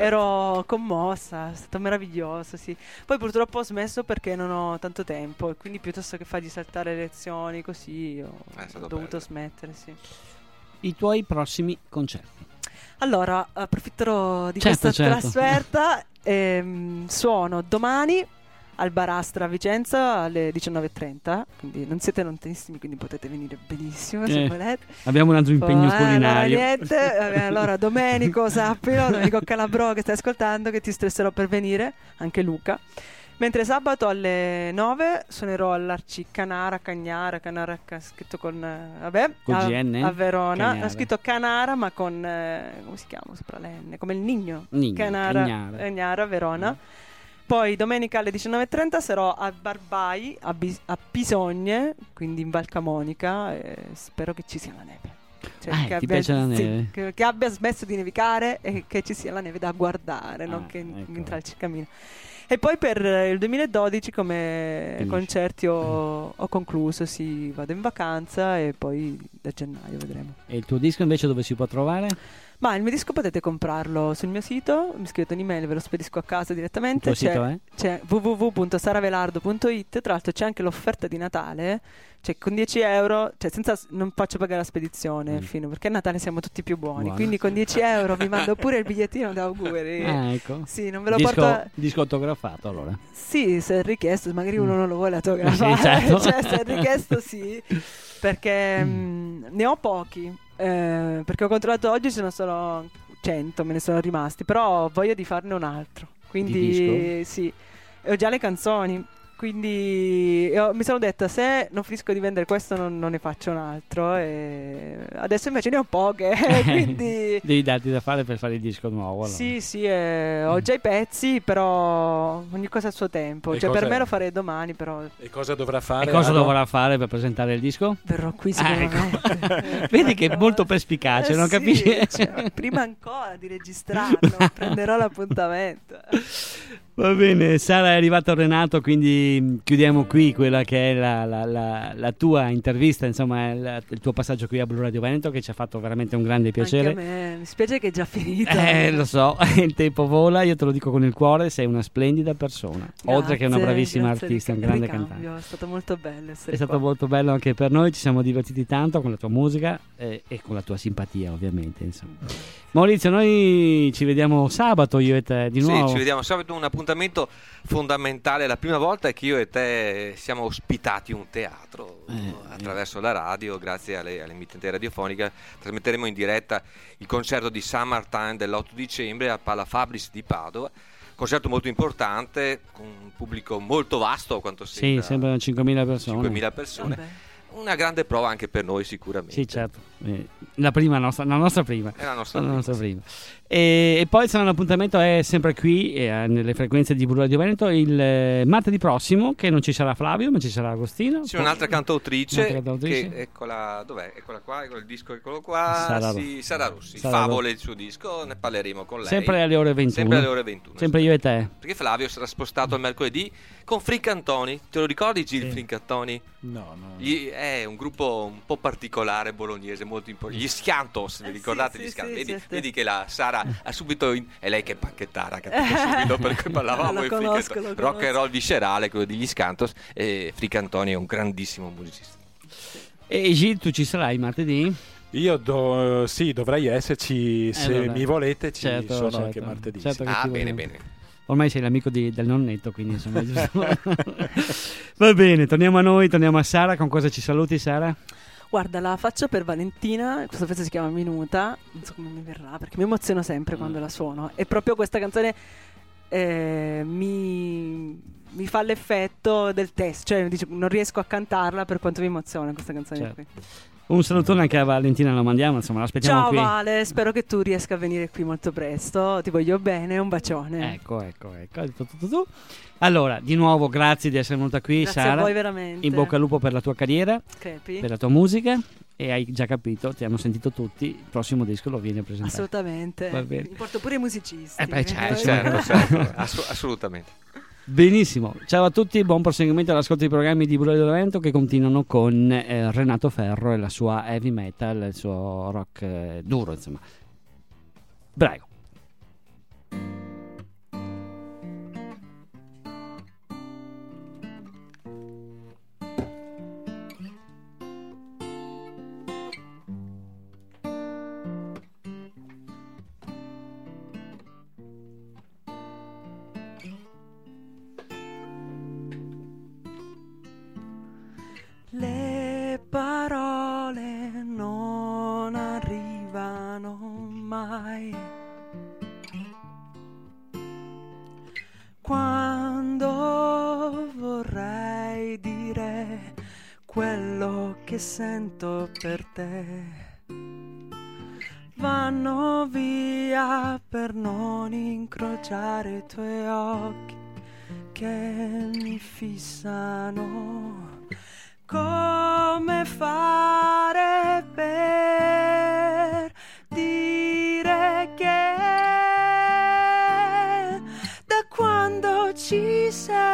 Ero commossa, è stato meraviglioso, sì. Poi purtroppo ho smesso perché non ho tanto tempo e quindi piuttosto che fargli saltare le lezioni così ho dovuto smettere, sì. I tuoi prossimi concerti? Allora, approfitterò di Certo, questa certo. trasferta e suono domani al Bar Astra a Vicenza alle 19:30, quindi non siete lontanissimi, quindi potete venire benissimo se volete. Abbiamo un altro impegno culinario. Allora, niente, allora Domenico, sappilo, Domenico Calabro che stai ascoltando, che ti stresserò per venire, anche Luca. Mentre sabato alle 9 suonerò all'Arcicanara, Cagnara scritto con Con GN? a Verona. Cagnara. Ha scritto Canara ma con come si chiama sopra l'N, come il Nigno. Cagnara, Verona. Poi domenica alle 19:30 sarò a Barbai, a Pisogne, quindi in Val Camonica, e spero che ci sia la neve. Cioè, ti piace la neve? Che abbia smesso di nevicare e che ci sia la neve da guardare, non che ecco. intralci il cammino. E poi per il 2012 come Finisci. concerti ho concluso, sì, vado in vacanza e poi da gennaio vedremo. E il tuo disco invece dove si può trovare? Ma il mio disco potete comprarlo sul mio sito, mi scrivete un'email, ve lo spedisco a casa direttamente. Il tuo sito è? C'è www.saravelardo.it, tra l'altro c'è anche l'offerta di Natale, cioè con 10 euro, cioè non faccio pagare la spedizione fino, perché a Natale siamo tutti più buoni, quindi con 10 euro vi mando pure il bigliettino da auguri. Ecco. Sì, non ve lo porto... Disco autografato allora. Sì, se è richiesto, magari uno non lo vuole autografare, Sì, certo. cioè se è richiesto sì, perché ne ho pochi. Perché ho controllato oggi, sono solo 100, me ne sono rimasti, però ho voglia di farne un altro, quindi sì, e ho già le canzoni, quindi mi sono detta se non finisco di vendere questo non ne faccio un altro, e adesso invece ne ho poche, quindi devi darti da fare per fare il disco nuovo allora. sì, ho già i pezzi, però ogni cosa a suo tempo, E cioè per cosa- me lo farei domani, però E cosa dovrà fare? E cosa Ado? dovrà fare per presentare il disco? verrò qui sicuramente. Vedi che è molto perspicace, non sì, capisci? cioè, prima ancora di registrarlo prenderò l'appuntamento. Va bene, Sara, è arrivato Renato, quindi chiudiamo qui quella che è la tua intervista, insomma il tuo passaggio qui a Blu Radio Veneto, che ci ha fatto veramente un grande piacere. Anche a me, mi spiace che è già finito. Lo so, il tempo vola, io te lo dico con il cuore, sei una splendida persona, oltre che una bravissima grazie artista, un di grande ricambio, cantante. è stato molto bello essere È stato qua. molto bello anche per noi, ci siamo divertiti tanto con la tua musica e con la tua simpatia ovviamente, insomma. Maurizio, noi ci vediamo sabato io e te di nuovo. Sì, ci vediamo sabato, una puntata appuntamento fondamentale. La prima volta è che io e te siamo ospitati un teatro attraverso la radio, grazie all'emittente radiofonica. Trasmetteremo in diretta il concerto di Summertime dell'8 dicembre al Pala Fabris di Padova. Concerto molto importante, con un pubblico molto vasto, a quanto sembra. Sì, sembrano 5.000 persone. 5.000 persone. Una grande prova anche per noi, sicuramente. Sì, certo. La nostra prima. È la nostra prima. E poi sarà un appuntamento, è sempre qui nelle frequenze di Blu Radio Veneto il martedì prossimo, che non ci sarà Flavio, ma ci sarà Agostino. C'è un'altra cantautrice, che eccola, dov'è? Eccola qua, il disco, eccolo qua. Sara Rossi. Favole, il suo disco, ne parleremo con lei. Sempre alle ore 21. Sempre alle ore 21. Sempre io e te. Perché Flavio sarà spostato il mercoledì con Fricantoni. Te lo ricordi, Gil Fricantoni? No. È un gruppo un po' particolare bolognese, molto importante. Gli Schiantos, vi ricordate gli Schiantos? Vedi che la Sara ha subito è lei che è panchettara, capito subito, perché parlavamo di rock and roll viscerale, quello degli Schiantos, e Fricantoni è un grandissimo musicista. E Gil, tu ci sarai martedì? Io sì, dovrei esserci, se allora, mi volete ci certo, sono certo, anche martedì. Certo sì. Bene. Ormai sei l'amico del nonnetto, quindi insomma va bene, torniamo a noi, torniamo a Sara. Con cosa ci saluti, Sara? Guarda, la faccio per Valentina, questa pezzo si chiama Minuta, non so come mi verrà perché mi emoziono sempre quando la suono, e proprio questa canzone mi fa l'effetto del testo, cioè non riesco a cantarla per quanto mi emoziona questa canzone, certo. Qui. Un salutone anche a Valentina, lo mandiamo, insomma, l'aspettiamo. Ciao qui. Vale, spero che tu riesca a venire qui molto presto, ti voglio bene, un bacione. Ecco. Allora, di nuovo grazie di essere venuta qui, grazie Sara. A voi veramente. In bocca al lupo per la tua carriera, Crepi. per la tua musica, e hai già capito, ti hanno sentito tutti, il prossimo disco lo vieni a presentare. Assolutamente. Va bene. Mi porto pure i musicisti. Certo. Assolutamente. Benissimo, ciao a tutti, buon proseguimento all'ascolto dei programmi di Blu Radio Veneto, che continuano con Renato Ferro e la sua heavy metal, il suo rock duro, insomma. Prego. Le parole non arrivano mai. Quando vorrei dire quello che sento per te, vanno via per non incrociare i tuoi occhi che mi fissano. Come fare per che da quando ci sei